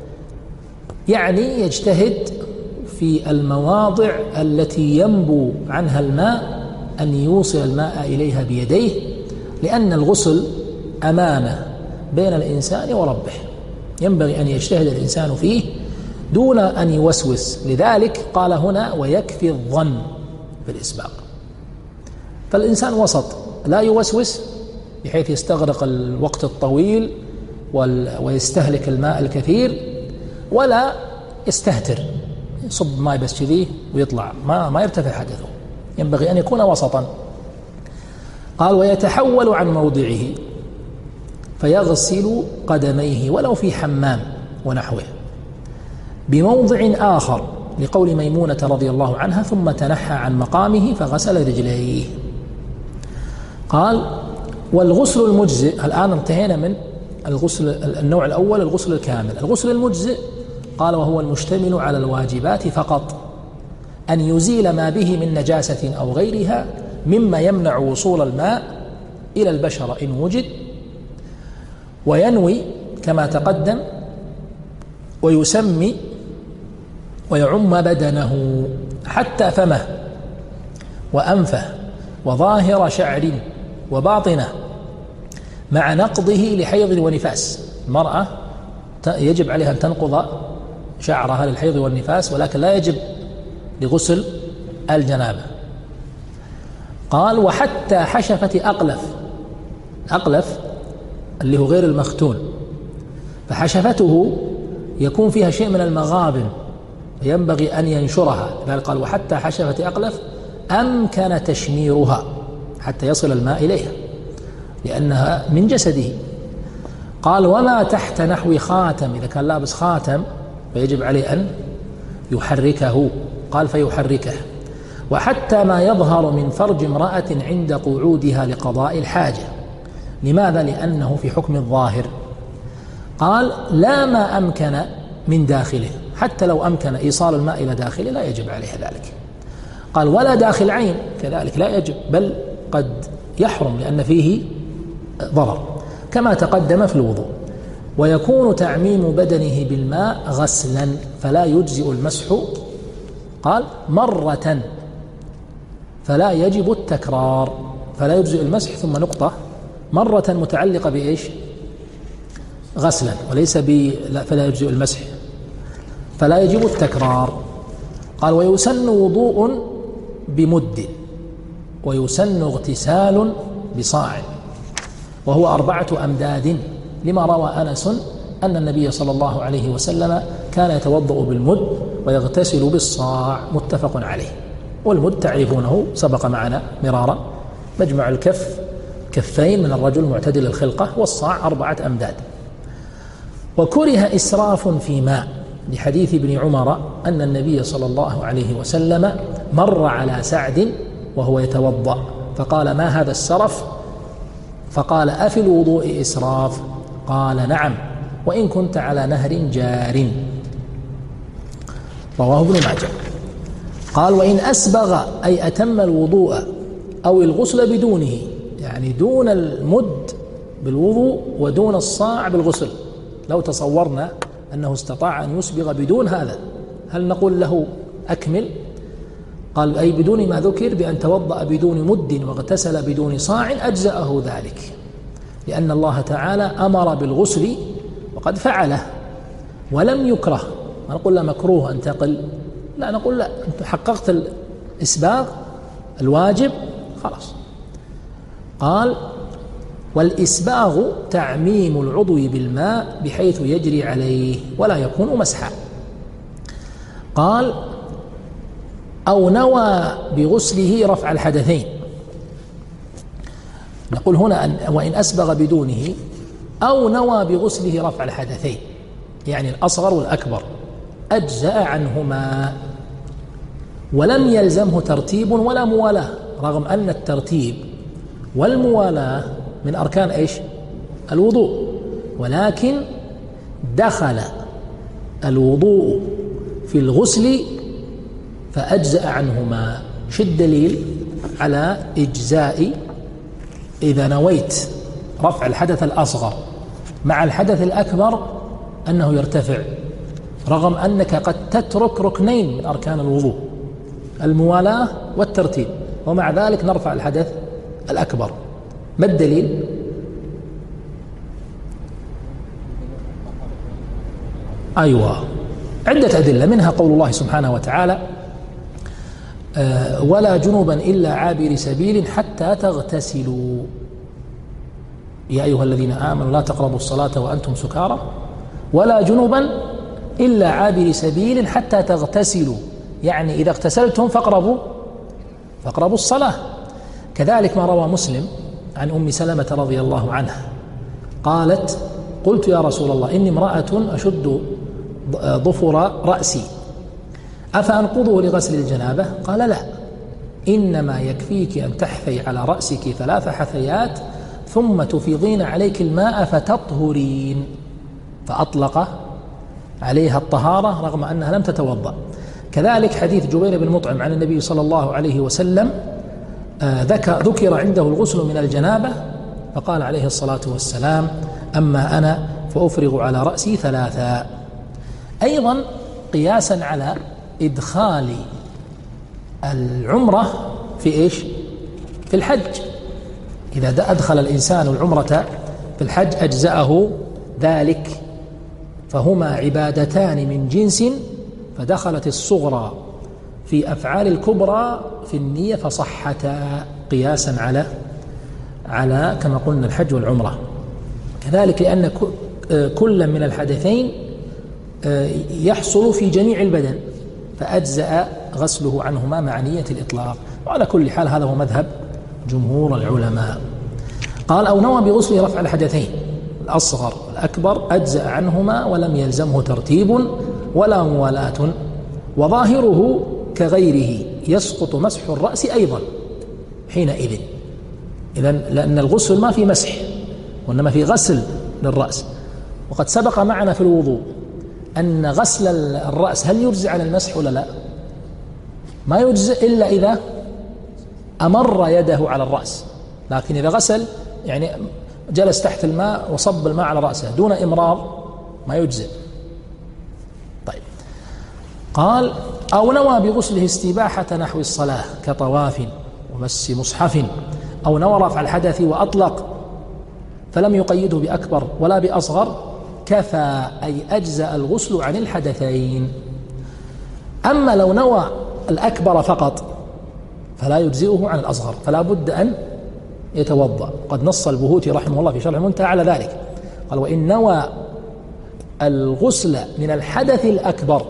يعني يجتهد في المواضع التي ينبو عنها الماء أن يوصل الماء إليها بيديه، لأن الغسل أمانة بين الإنسان وربه، ينبغي أن يجتهد الإنسان فيه دون أن يوسوس. لذلك قال هنا: ويكفي الظن بالإسباق. فالإنسان وسط، لا يوسوس بحيث يستغرق الوقت الطويل ويستهلك الماء الكثير، ولا يستهتر يصب ماء بس كذيه ويطلع، ما ما يرتفع حدثه، ينبغي أن يكون وسطا. قال: ويتحول عن موضعه فيغسل قدميه ولو في حمام ونحوه بموضع آخر، لقول ميمونة رضي الله عنها: ثم تنحى عن مقامه فغسل رجليه. قال: والغسل المجزئ، الآن انتهينا من الغسل النوع الأول الغسل الكامل. الغسل المجزئ قال: وهو المشتمل على الواجبات فقط، أن يزيل ما به من نجاسة أو غيرها مما يمنع وصول الماء إلى البشرة إن وجد، وينوي كما تقدم، ويسمي ويعم بدنه حتى فمه وأنفه وظاهر شعر وباطنه، مع نقضه لحيض ونفاس. المرأة يجب عليها أن تنقض شعرها للحيض والنفاس، ولكن لا يجب لغسل الجنابة. قال: وحتى حشفة أقلف، أقلف اللي هو غير المختون، فحشفته يكون فيها شيء من المغابن ينبغي أن ينشرها، لذلك قال: وحتى حشفة أقلف أمكن تشميرها حتى يصل الماء إليها لأنها من جسده. قال: وما تحت نحو خاتم، إذا كان لابس خاتم فيجب عليه أن يحركه، قال: فيحركه. وحتى ما يظهر من فرج امرأة عند قعودها لقضاء الحاجة. لماذا؟ لأنه في حكم الظاهر. قال: لا ما أمكن من داخله، حتى لو أمكن إيصال الماء إلى داخله لا يجب عليه ذلك. قال: ولا داخل عين كذلك لا يجب، بل قد يحرم لأن فيه ضرر كما تقدم في الوضوء. ويكون تعميم بدنه بالماء غسلا، فلا يجزئ المسح، قال مرة، فلا يجب التكرار، فلا يجزئ المسح ثم نقطة مرة متعلقة بإيش؟ غسلا، وليس ب فلا يجزئ المسح، فلا يجب التكرار. قال: ويسن وضوء بمد، ويسن اغتسال بصاع، وهو أربعة أمداد، لما روى أنس أن النبي صلى الله عليه وسلم كان يتوضأ بالمد ويغتسل بالصاع، متفق عليه. والمد تعرفونه سبق معنا مرارا، مجمع الكف كفين من الرجل معتدل الخلقة، والصاع أربعة أمداد. وكره إسراف في ماء لحديث ابن عمر أن النبي صلى الله عليه وسلم مر على سعد وهو يتوضأ فقال: ما هذا السرف؟ فقال: أفي الوضوء إسراف؟ قال: نعم، وإن كنت على نهر جار. رواه ابن ماجه. قال: وإن أسبغ أي أتم الوضوء أو الغسل بدونه، يعني دون المد بالوضوء ودون الصاع بالغسل. لو تصورنا أنه استطاع أن يسبغ بدون هذا، هل نقول له أكمل؟ قال: أي بدون ما ذكر بأن توضأ بدون مد واغتسل بدون صاع أجزأه ذلك، لأن الله تعالى أمر بالغسل وقد فعله ولم يكره. ما نقول لا مكروه أن تقل، لا، نقول لا، أنت حققت الإسباغ الواجب خلاص. قال: والإسباغ تعميم العضو بالماء بحيث يجري عليه ولا يكون مسحا. قال: أو نوى بغسله رفع الحدثين. نقول هنا أن وإن أسبغ بدونه أو نوى بغسله رفع الحدثين، يعني الأصغر والأكبر، أجزأ عنهما ولم يلزمه ترتيب ولا موالاة، رغم أن الترتيب والموالاة من أركان إيش؟ الوضوء، ولكن دخل الوضوء في الغسل فأجزأ عنهما. شو الدليل على إجزاء؟ إذا نويت رفع الحدث الأصغر مع الحدث الأكبر أنه يرتفع، رغم أنك قد تترك ركنين من أركان الوضوء، الموالاة والترتيب، ومع ذلك نرفع الحدث الأكبر. ما الدليل؟ أيوة، عدة أدلة، منها قول الله سبحانه وتعالى: ولا جنبا إلا عابر سبيل حتى تغتسلوا يا أيها الذين آمنوا لا تقربوا الصلاة وأنتم سكارى ولا جنبا إلا عابر سبيل حتى تغتسلوا، يعني إذا اغتسلتم فاقربوا فاقربوا الصلاة. كذلك ما روى مسلم عن أم سلمة رضي الله عنها قالت: قلت يا رسول الله إني امرأة أشد ضفر رأسي أفأنقضه لغسل الجنابة؟ قال: لا، إنما يكفيك أن تحثي على رأسك ثلاث حثيات ثم تفيضين عليك الماء فتطهرين. فأطلق عليها الطهارة رغم أنها لم تتوضأ. كذلك حديث جبير بن مطعم عن النبي صلى الله عليه وسلم ذكر عنده الغسل من الجنابة فقال عليه الصلاة والسلام: أما أنا فأفرغ على رأسي ثلاثا. أيضا قياسا على إدخال العمرة في إيش؟ في الحج، إذا أدخل الإنسان العمرة في الحج أجزأه ذلك، فهما عبادتان من جنس، فدخلت الصغرى في أفعال الكبرى في النية فصحتا، قياسا على على كما قلنا الحج والعمرة. كذلك لأن كل من الحدثين يحصل في جميع البدن فأجزأ غسله عنهما مع نية الإطلاق. وعلى كل حال هذا هو مذهب جمهور العلماء. قال: أو نوى بغسل رفع الحدثين الأصغر والأكبر أجزأ عنهما ولم يلزمه ترتيب ولا موالاة، وظاهره كغيره يسقط مسح الرأس أيضا حينئذ، إذن لأن الغسل ما في مسح وإنما في غسل للرأس. وقد سبق معنا في الوضوء أن غسل الرأس هل يجزئ على المسح ولا لا؟ ما يجزئ إلا إذا أمر يده على الرأس، لكن إذا غسل يعني جلس تحت الماء وصب الماء على رأسه دون إمرار ما يجزئ. طيب، قال: أو نوى بغسله استباحة نحو الصلاة كطواف ومس مصحف، أو نوى رفع الحدث وأطلق فلم يقيده بأكبر ولا بأصغر كفى، أي أجزأ الغسل عن الحدثين. أما لو نوى الأكبر فقط فلا يجزئه عن الأصغر، فلا بد أن يتوضأ. قد نص البهوتي رحمه الله في شرح المنتهى على ذلك، قال: وإن نوى الغسل من الحدث الأكبر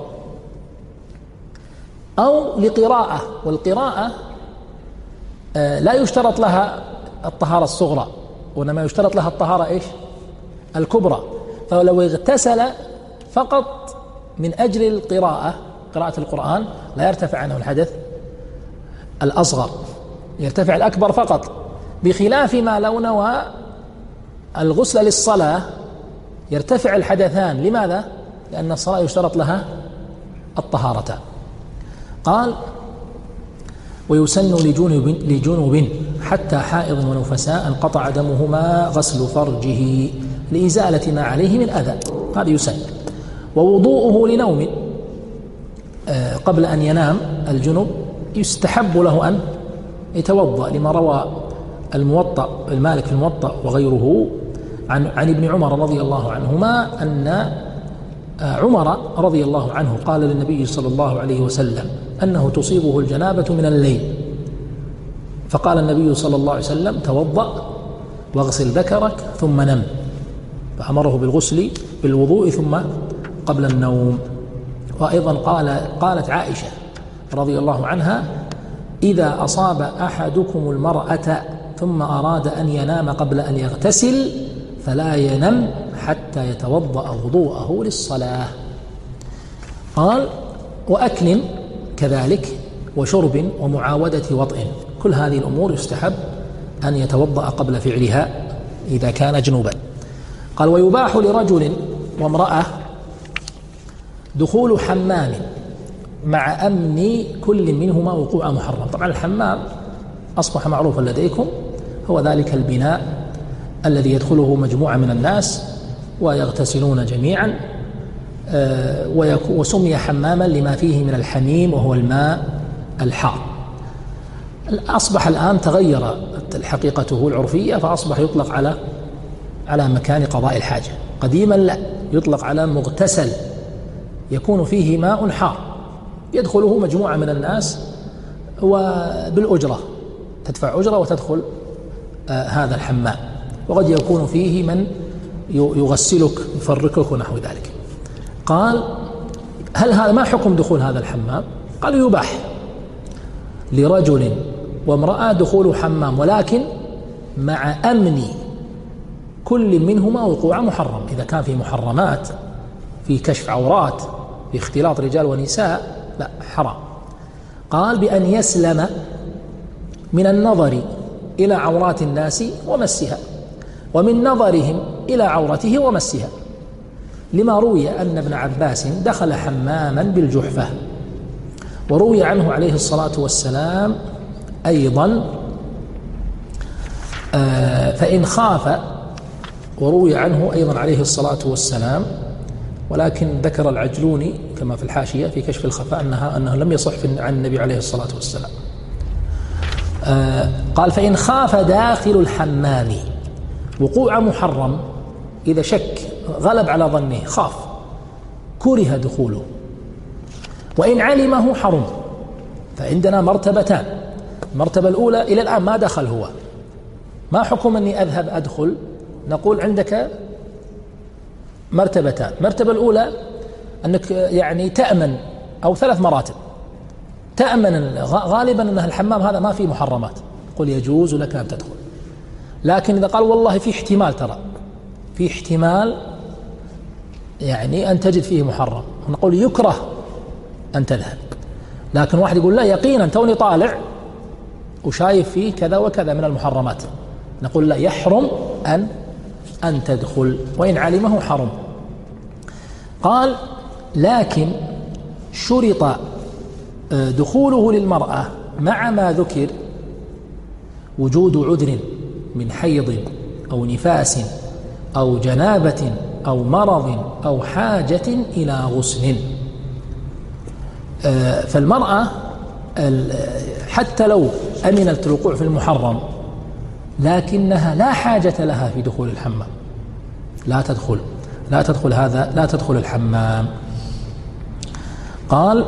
أو لقراءة، والقراءة لا يشترط لها الطهارة الصغرى وإنما يشترط لها الطهارة إيش؟ الكبرى. فلو اغتسل فقط من أجل القراءة قراءة القرآن لا يرتفع عنه الحدث الأصغر، يرتفع الأكبر فقط، بخلاف ما لو نوى الغسل للصلاة يرتفع الحدثان. لماذا؟ لأن الصلاة يشترط لها الطهارتان. قال ويسن لجنب, لجنب حتى حائض ونفساء انقطع دمهما غسل فرجه لإزالة ما عليه من أذى، هذا يسن. ووضوءه لنوم قبل أن ينام الجنب يستحب له أن يتوضأ، لما روى الموطأ المالك في الموطأ وغيره عن, عن ابن عمر رضي الله عنهما أن عمر رضي الله عنه قال للنبي صلى الله عليه وسلم أنه تصيبه الجنابة من الليل، فقال النبي صلى الله عليه وسلم توضأ واغسل ذكرك ثم نم، فأمره بالغسل بالوضوء ثم قبل النوم. وأيضا قال قالت عائشة رضي الله عنها إذا أصاب أحدكم المرأة ثم أراد أن ينام قبل أن يغتسل فلا ينم حتى يتوضأ وضوءه للصلاة. قال وأكل كذلك وشرب ومعاودة وطئ، كل هذه الأمور يستحب أن يتوضأ قبل فعلها إذا كان جنوبا. قال ويباح لرجل وامرأة دخول حمام مع أمن كل منهما وقوع محرم. طبعا الحمام أصبح معروفا لديكم، هو ذلك البناء الذي يدخله مجموعة من الناس ويغتسلون جميعا، وسمي حماما لما فيه من الحميم وهو الماء الحار. أصبح الآن تغير حقيقته العرفية، فأصبح يطلق على على مكان قضاء الحاجة. قديما لا، يطلق على مغتسل يكون فيه ماء حار يدخله مجموعة من الناس وبالأجرة، تدفع أجرة وتدخل آه هذا الحمام، وقد يكون فيه من يغسلك يفركك ونحو ذلك. قال هل هذا ما حكم دخول هذا الحمام؟ قال يباح لرجل وامرأة دخول حمام، ولكن مع أمن كل منهما وقوع محرم. إذا كان في محرمات، في كشف عورات، في اختلاط رجال ونساء، لا حرام. قال بأن يسلم من النظر إلى عورات الناس ومسها، ومن نظرهم إلى عورته ومسها، لما روي أن ابن عباس دخل حماما بالجحفة، وروي عنه عليه الصلاة والسلام أيضا آه فإن خاف، وروي عنه أيضا عليه الصلاة والسلام، ولكن ذكر العجلوني كما في الحاشية في كشف الخفاء أنها أنه لم يصح عن النبي عليه الصلاة والسلام. آه قال فإن خاف داخل الحمام وقوع محرم، إذا شك غلب على ظنه خاف كره دخوله، وإن علمه حرم. فعندنا مرتبتان، المرتبة الأولى إلى الآن ما دخل هو، ما حكم أني أذهب أدخل؟ نقول عندك مرتبتان. مرتبة الأولى أنك يعني تأمن، أو ثلاث مراتب. تأمن غالبا أن الحمام هذا ما فيه محرمات، قل يجوز لك أن تدخل. لكن إذا قال والله في احتمال، ترى في احتمال يعني أن تجد فيه محرم، نقول يكره أن تذهب. لكن واحد يقول لا يقينا توني طالع وشايف فيه كذا وكذا من المحرمات، نقول لا يحرم أن أن تدخل وإن علمه حرم. قال لكن شرط دخوله للمرأة مع ما ذكر وجود عذر من حيض أو نفاس أو جنابة أو مرض أو حاجة إلى غسل. فالمرأة حتى لو أمنت الوقوع في المحرم لكنها لا حاجة لها في دخول الحمام، لا تدخل لا تدخل هذا لا تدخل الحمام. قال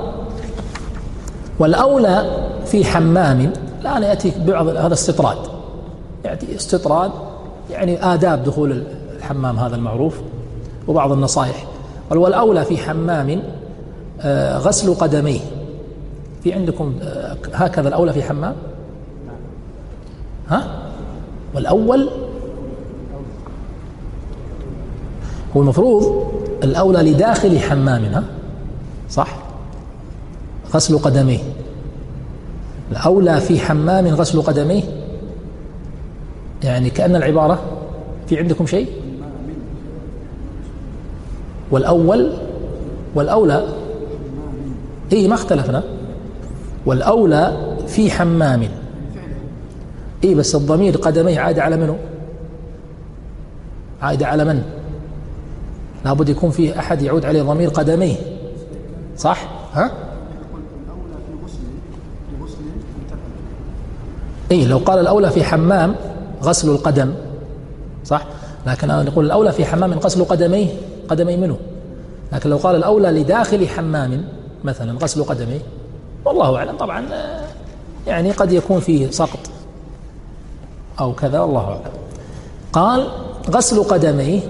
والأولى في حمام، الآن يأتي بعض هذا استطراد، يأتي استطراد يعني آداب دخول الحمام هذا المعروف وبعض النصائح. والأولى في حمام غسل قدميه. في عندكم هكذا الأولى في حمام؟ ها؟ والأول هو المفروض الأولى لداخل حمامنا، صح؟ غسل قدميه، الأولى في حمام غسل قدميه، يعني كأن العبارة في عندكم شيء. والأول والأولى إيه ما اختلفنا، والأولى في حمام إيه، بس الضمير قدميه عاد على منه؟ عاد على من؟ لابد يكون في أحد يعود عليه ضمير قدميه، صح؟ ها؟ إيه لو قال الأولى في حمام غسل القدم، صح؟ لكن نقول الأولى في حمام غسل قدميه، قدمي منه. لكن لو قال الأولى لداخل حمام مثلا غسل قدميه، والله أعلم طبعا، يعني قد يكون فيه سقط أو كذا، والله أعلم. قال غسل قدميه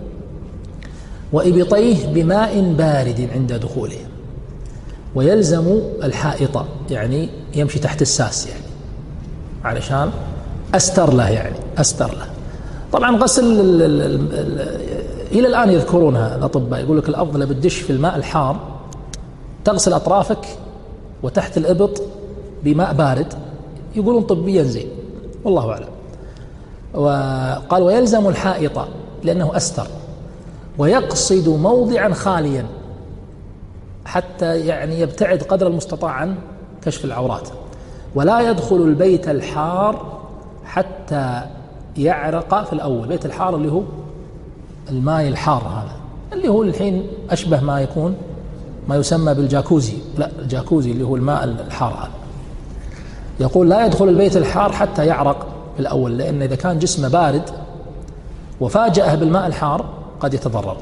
وإبطيه بماء بارد عند دخوله، ويلزم الحائط، يعني يمشي تحت الساس يعني علشان أستر له، يعني أستر له. طبعا غسل ال ال ال ال إلى الآن يذكرونها الأطباء، يقول لك الأفضل بدش في الماء الحار تغسل أطرافك وتحت الإبط بماء بارد، يقولون طبيا زين، والله أعلم. وقال ويلزم الحائط لأنه أستر، ويقصد موضعا خاليا حتى يعني يبتعد قدر المستطاع عن كشف العورات، ولا يدخل البيت الحار حتى يعرق في الأول. البيت الحار اللي هو الماء الحار هذا، اللي هو الحين أشبه ما يكون ما يسمى بالجاكوزي، لا الجاكوزي اللي هو الماء الحار هذا. يقول لا يدخل البيت الحار حتى يعرق في الأول، لأن إذا كان جسمه بارد وفاجأه بالماء الحار قد يتضرر.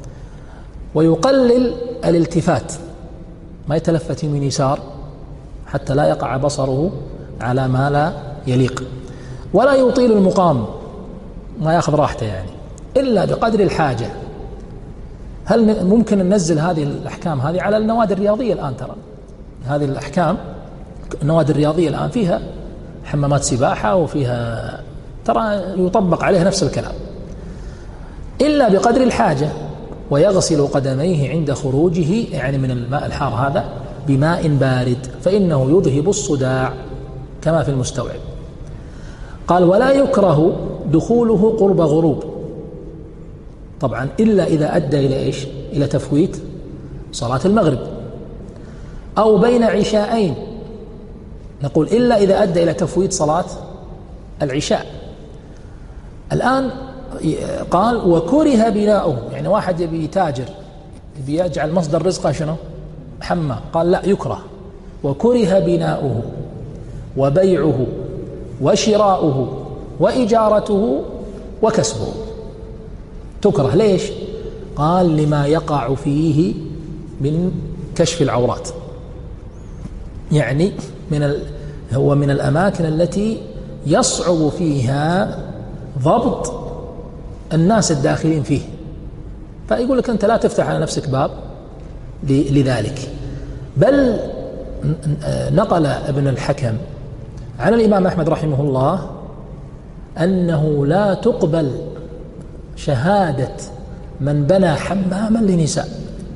ويقلل الالتفات، ما يتلفت يمين يسار حتى لا يقع بصره على ما لا يليق. ولا يطيل المقام، ما يأخذ راحته يعني، إلا بقدر الحاجة. هل ممكن ننزل هذه الأحكام هذه على النوادي الرياضية الآن؟ ترى هذه الأحكام النوادي الرياضية الآن فيها حمامات سباحة وفيها، ترى يطبق عليها نفس الكلام. إلا بقدر الحاجة. ويغسل قدميه عند خروجه، يعني من الماء الحار هذا، بماء بارد فإنه يذهب الصداع كما في المستوعب. قال ولا يكره دخوله قرب غروب، طبعا إلا إذا أدى إلى إيش؟ إلى تفويت صلاة المغرب، أو بين عشاءين. نقول إلا إذا أدى إلى تفويت صلاة العشاء. الآن قال وكره بناؤه، يعني واحد يبي يتاجر يبي يجعل مصدر رزقه شنو؟ حمام، قال لا يكره. وكره بناؤه وبيعه وشراؤه وإجارته وكسبه، تكره. ليش؟ قال لما يقع فيه من كشف العورات، يعني من ال... هو من الأماكن التي يصعب فيها ضبط الناس الداخلين فيه، فيقول لك أنت لا تفتح على نفسك باب لذلك. بل نقل ابن الحكم عن الإمام أحمد رحمه الله أنه لا تقبل شهادة من بنى حماما لنساء،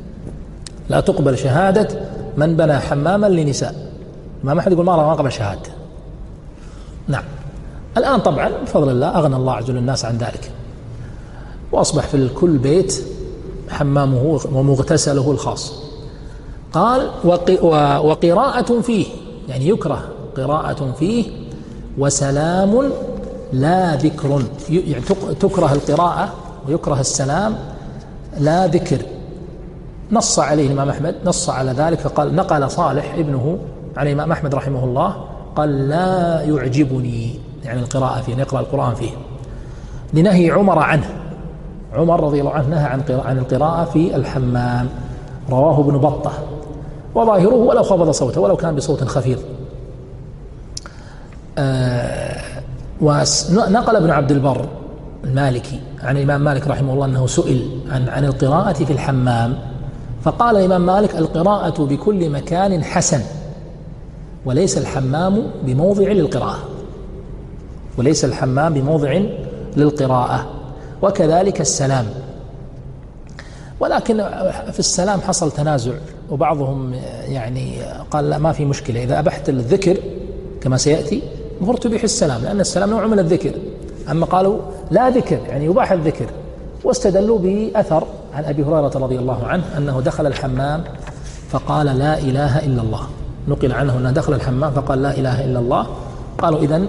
لا تقبل شهادة من بنى حماما لنساء. الإمام أحمد يقول ما قبل شهادة. نعم. الآن طبعا بفضل الله أغنى الله عز وجل الناس عن ذلك، وأصبح في كل بيت حمامه ومغتسله الخاص. قال وقراءة فيه، يعني يكره قراءة فيه، وسلام لا ذكر، يعني تكره القراءة ويكره السلام لا ذكر. نص عليه الإمام أحمد، نص على ذلك، فقال نقل صالح ابنه عن الإمام أحمد رحمه الله قال لا يعجبني، يعني القراءة فيه، يقرأ القرآن فيه، لنهي عمر عنه. عمر رضي الله عنه نهى عن عن القراءة في الحمام، رواه ابن بطة، وظاهره ولو خفض صوته ولو كان بصوت خفيض. آه ونقل ابن عبد البر المالكي عن الإمام مالك رحمه الله أنه سئل عن عن القراءة في الحمام، فقال الإمام مالك القراءة بكل مكان حسن، وليس الحمام بموضع للقراءة، وليس الحمام بموضع للقراءة. وكذلك السلام، ولكن في السلام حصل تنازع، وبعضهم يعني قال لا ما في مشكلة، إذا أبحت الذكر كما سيأتي المفروض تبيح السلام، لأن السلام نوع من الذكر. أما قالوا لا ذكر يعني يباح الذكر، واستدلوا بأثر عن أبي هريرة رضي الله عنه أنه دخل الحمام فقال لا إله إلا الله، نقل عنه أنه دخل الحمام فقال لا إله إلا الله، قالوا إذن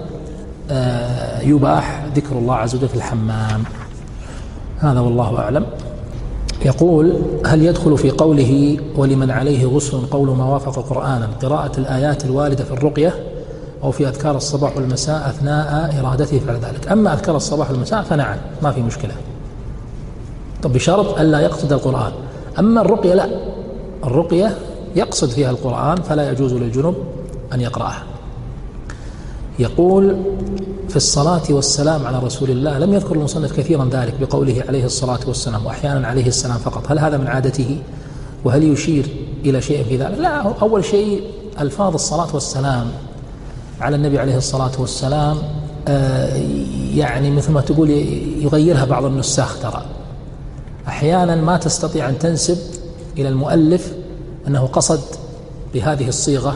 يباح ذكر الله عز وجل في الحمام. هذا والله أعلم. يقول هل يدخل في قوله ولمن عليه غسل قول ما وافق قرآنا قراءة الآيات الواردة في الرقية أو في أذكار الصباح والمساء أثناء إرادته فعل ذلك؟ أما أذكار الصباح والمساء فنعم ما في مشكلة، طب بشرط ألا يقصد القرآن. أما الرقية لا، الرقية يقصد فيها القرآن فلا يجوز للجنب أن يقرأها. يقول في الصلاة والسلام على رسول الله لم يذكر المصنف كثيرا ذلك بقوله عليه الصلاة والسلام وأحيانا عليه السلام فقط، هل هذا من عادته وهل يشير إلى شيء في ذلك؟ لا، أول شيء ألفاظ الصلاة والسلام على النبي عليه الصلاة والسلام آه يعني مثل ما تقول يغيرها بعض النساخ، ترى أحيانا ما تستطيع أن تنسب إلى المؤلف أنه قصد بهذه الصيغة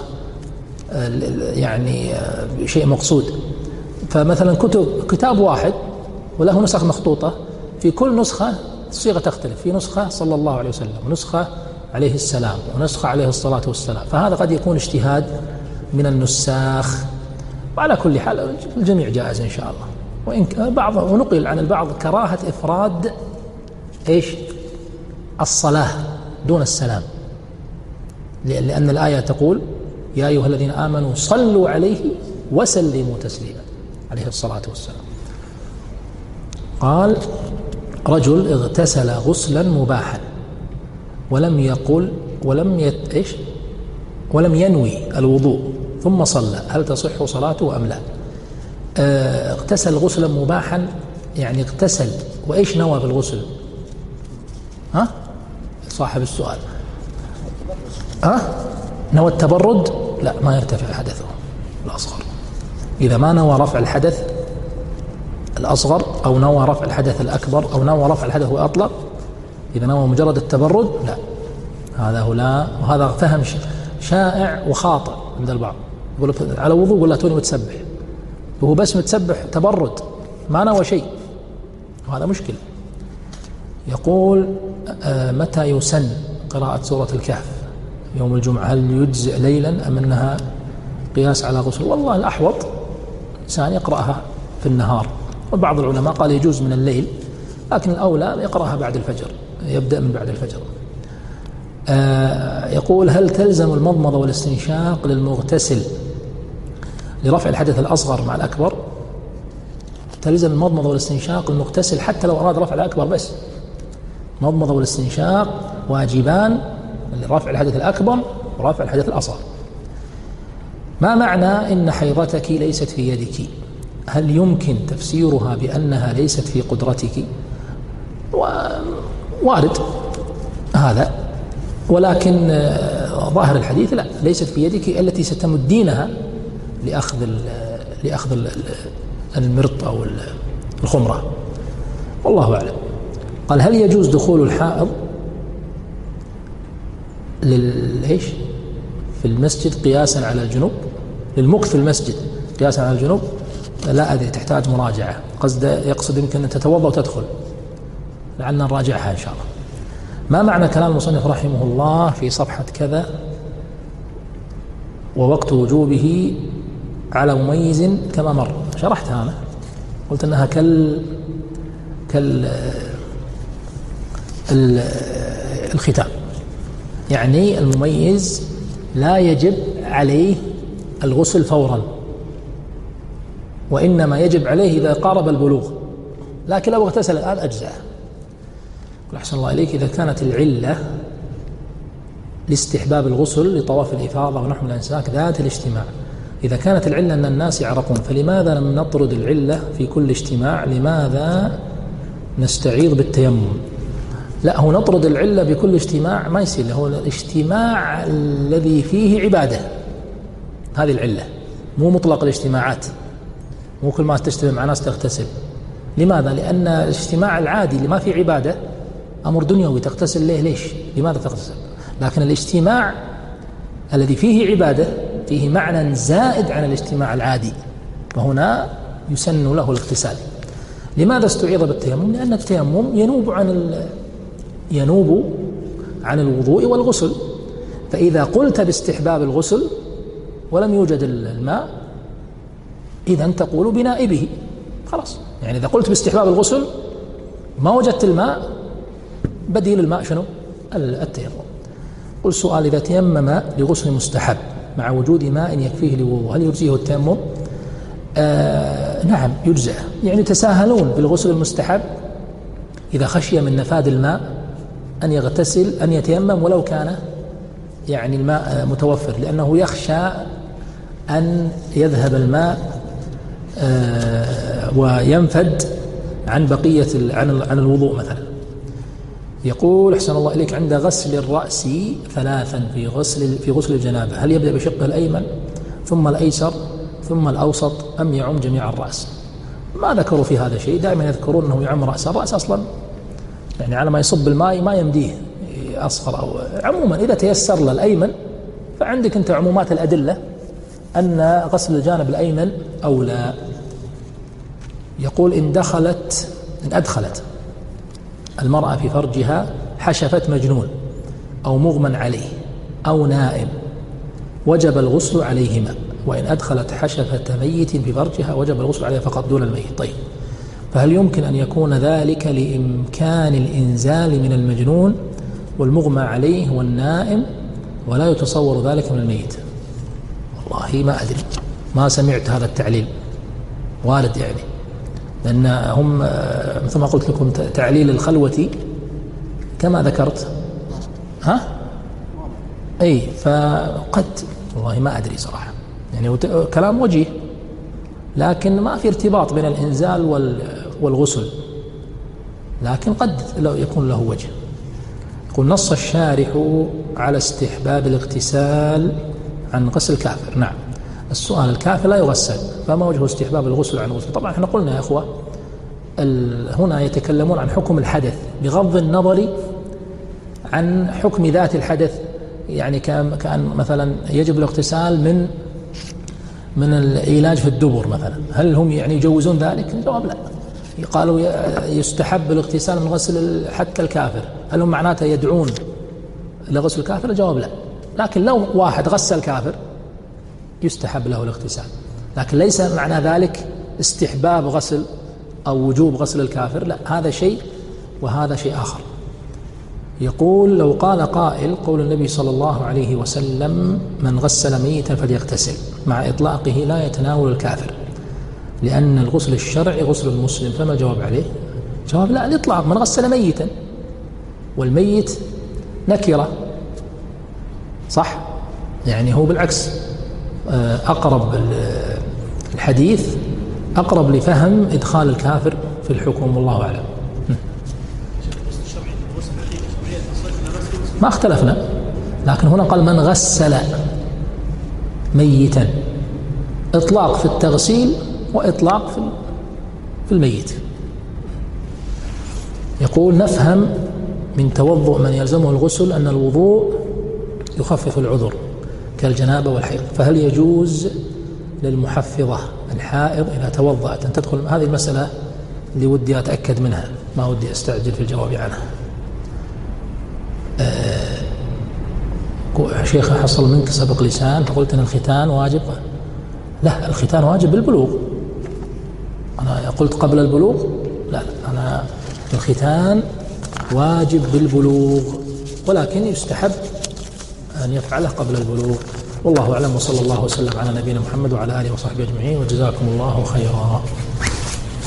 يعني شيء مقصود. فمثلا كتب كتاب واحد وله نسخ مخطوطة، في كل نسخة الصيغة تختلف، في نسخة صلى الله عليه وسلم ونسخة عليه السلام ونسخة عليه الصلاة والسلام، فهذا قد يكون اجتهاد من النساخ. وعلى كل حال الجميع جائز إن شاء الله. وإن بعض ونقل عن البعض كراهة إفراد إيش الصلاة دون السلام، لأن الآية تقول يا أيها الذين آمنوا صلوا عليه وسلموا تسليما عليه الصلاة والسلام. قال رجل اغتسل غسلا مباحا ولم يقل ولم يت إيش ولم ينوي الوضوء ثم صلى، هل تصح صلاته أم لا؟ اه اغتسل غسلا مباحا يعني اغتسل وإيش نوى بالغسل؟ ها صاحب السؤال ها نوى التبرد؟ لا، ما يرتفع حدثه الأصغر. إذا ما نوى رفع الحدث الأصغر أو نوى رفع الحدث الأكبر أو نوى رفع الحدث الأطلق، إذا نوى مجرد التبرد لا، هذا هو لا. وهذا فهم شائع وخاطئ عند البعض، يقول على وضوء ولا توني متسبح، وهو بس متسبح تبرد ما نوى شيء، وهذا مشكلة. يقول آه متى يسن قراءة سورة الكهف يوم الجمعة؟ هل يجزئ ليلا أم أنها قياس على غسل؟ والله الأحوط إنسان يقرأها في النهار، وبعض العلماء قال يجوز من الليل، لكن الأولى يقرأها بعد الفجر، يبدأ من بعد الفجر. آه يقول هل تلزم المضمضة والاستنشاق للمغتسل لرفع الحدث الأصغر مع الأكبر؟ تلزم المضمضة والاستنشاق للمغتسل حتى لو أراد رفع الأكبر بس، المضمضة والاستنشاق واجبان لرفع الحدث الأكبر ورفع الحدث الأصغر. ما معنى إن حيضتك ليست في يدك؟ هل يمكن تفسيرها بأنها ليست في قدرتك؟ وارد هذا، ولكن ظاهر الحديث لا، ليست في يدك التي ستمدينها لأخذ لأخذ المرط أو الخمرة، والله أعلم. قال هل يجوز دخول الحائض للإيش في المسجد قياسا على الجنوب، للمكث في المسجد قياسا على الجنوب؟ لا أدري، تحتاج مراجعة. قصد يقصد يمكن أن تتوضأ وتدخل، لعلنا نراجعها إن شاء الله. ما معنى كلام المصنف رحمه الله في صفحة كذا ووقت وجوبه على مميز كما مر؟ شرحت هذا، قلت أنها كال كال الختام، يعني المميز لا يجب عليه الغسل فورا، وإنما يجب عليه إذا قارب البلوغ، لكن لو اغتسل الآن أجزاء. قل أحسن الله إليك، إذا كانت العلة لاستحباب الغسل لطواف الإفاضة ونحو الأنساك ذات الاجتماع، إذا كانت العلة أن الناس يعرقون، فلماذا لم نطرد العلة في كل اجتماع؟ لماذا نستعيض بالتيمم؟ لا، هو نطرد العلة بكل اجتماع ما يصير، هو الاجتماع الذي فيه عبادة، هذه العلة، مو مطلق الاجتماعات، مو كل ما تجتمع مع ناس تغتسل. لماذا؟ لأن الاجتماع العادي اللي ما فيه عبادة أمر دنيوي تغتسل ليه ليش لماذا تغتسل؟ لكن الاجتماع الذي فيه عبادة فيه معنى زائد عن الاجتماع العادي، فهنا يسن له الاغتسال. لماذا استعيض بالتيمم؟ لأن التيمم ينوب عن ال... ينوب عن الوضوء والغسل، فإذا قلت باستحباب الغسل ولم يوجد الماء إذن تقول بنائبه خلاص. يعني إذا قلت باستحباب الغسل ما وجدت الماء، بديل الماء شنو؟ التيمم. قل سؤال: إذا تيمم لغسل مستحب مع وجود ماء يكفيه لوضوء هل يجزيه التيمم؟ آه نعم يجزئ. يعني تساهلون بالغسل المستحب إذا خشي من نفاد الماء أن يغتسل أن يتيمم ولو كان يعني الماء متوفر، لأنه يخشى أن يذهب الماء آه وينفد عن بقية عن عن الوضوء مثلا. يقول: أحسن الله إليك، عند غسل الرأس ثلاثا في غسل في غسل الجنابة هل يبدأ بشقه الأيمن ثم الأيسر ثم الأوسط أم يعم جميع الرأس؟ ما ذكروا في هذا شيء، دائما يذكرون أنه يعم رأس. الرأس أصلا يعني على ما يصب الماء ما يمديه أصغر أو عموما إذا تيسر له الأيمن فعندك أنت عمومات الأدلة أن غسل الجانب الأيمن أولى. يقول: إن دخلت إن أدخلت المرأة في فرجها حشفة مجنون أو مغمى عليه أو نائم وجب الغسل عليهما، وإن أدخلت حشفة ميت في فرجها وجب الغسل عليها فقط دون الميت. طيب، فهل يمكن أن يكون ذلك لإمكان الإنزال من المجنون والمغمى عليه والنائم ولا يتصور ذلك من الميت؟ والله ما أدري، ما سمعت هذا التعليل وارد يعني، لأن هم مثل ما قلت لكم تعليل الخلوة كما ذكرت ها أي فقد والله ما أدري صراحة، يعني كلام وجيه لكن ما في ارتباط بين الإنزال والغسل، لكن قد لو يكون له وجه. يقول: نص الشارح على استحباب الاغتسال عن غسل الكافر. نعم، السؤال: الكافر لا يغسل فما وجه استحباب الغسل عن الغسل؟ طبعا احنا قلنا يا أخوة هنا يتكلمون عن حكم الحدث بغض النظر عن حكم ذات الحدث، يعني كان مثلا يجب الاغتسال من من العلاج في الدبر مثلا، هل هم يعني يجوزون ذلك؟ الجواب لا. قالوا يستحب الاغتسال من غسل حتى الكافر، هل هم معناته يدعون لغسل الكافر؟ الجواب لا. لكن لو واحد غسل كافر يستحب له الاغتسال، لكن ليس معنى ذلك استحباب غسل أو وجوب غسل الكافر، لا، هذا شيء وهذا شيء آخر. يقول: لو قال قائل: قول النبي صلى الله عليه وسلم من غسل ميتا فليغتسل، مع إطلاقه لا يتناول الكافر لأن الغسل الشرعي غسل المسلم، فما الجواب عليه؟ جواب لا، الإطلاق من غسل ميتا، والميت نكرة صح؟ يعني هو بالعكس أقرب الحديث أقرب لفهم إدخال الكافر في الحكم، والله أعلم. ما اختلفنا، لكن هنا قال من غسل ميتا، إطلاق في التغسيل وإطلاق في الميت. يقول: نفهم من توضؤ من يلزمه الغسل أن الوضوء يخفف العذر كالجنابة والحيض، فهل يجوز للمحفظة الحائض إذا توضأت أن تدخل؟ هذه المسألة اللي ودي أتأكد منها، ما ودي أستعجل في الجواب عنها. أه شيخ حصل منك سبق لسان فقلت أن الختان واجب. لا، الختان واجب بالبلوغ. أنا قلت قبل البلوغ؟ لا, لا أنا الختان واجب بالبلوغ، ولكن يستحب أن يفعله قبل البلوغ. والله أعلم، وصلى الله وسلم على نبينا محمد وعلى آله وصحبه أجمعين، وجزاكم الله خيرا.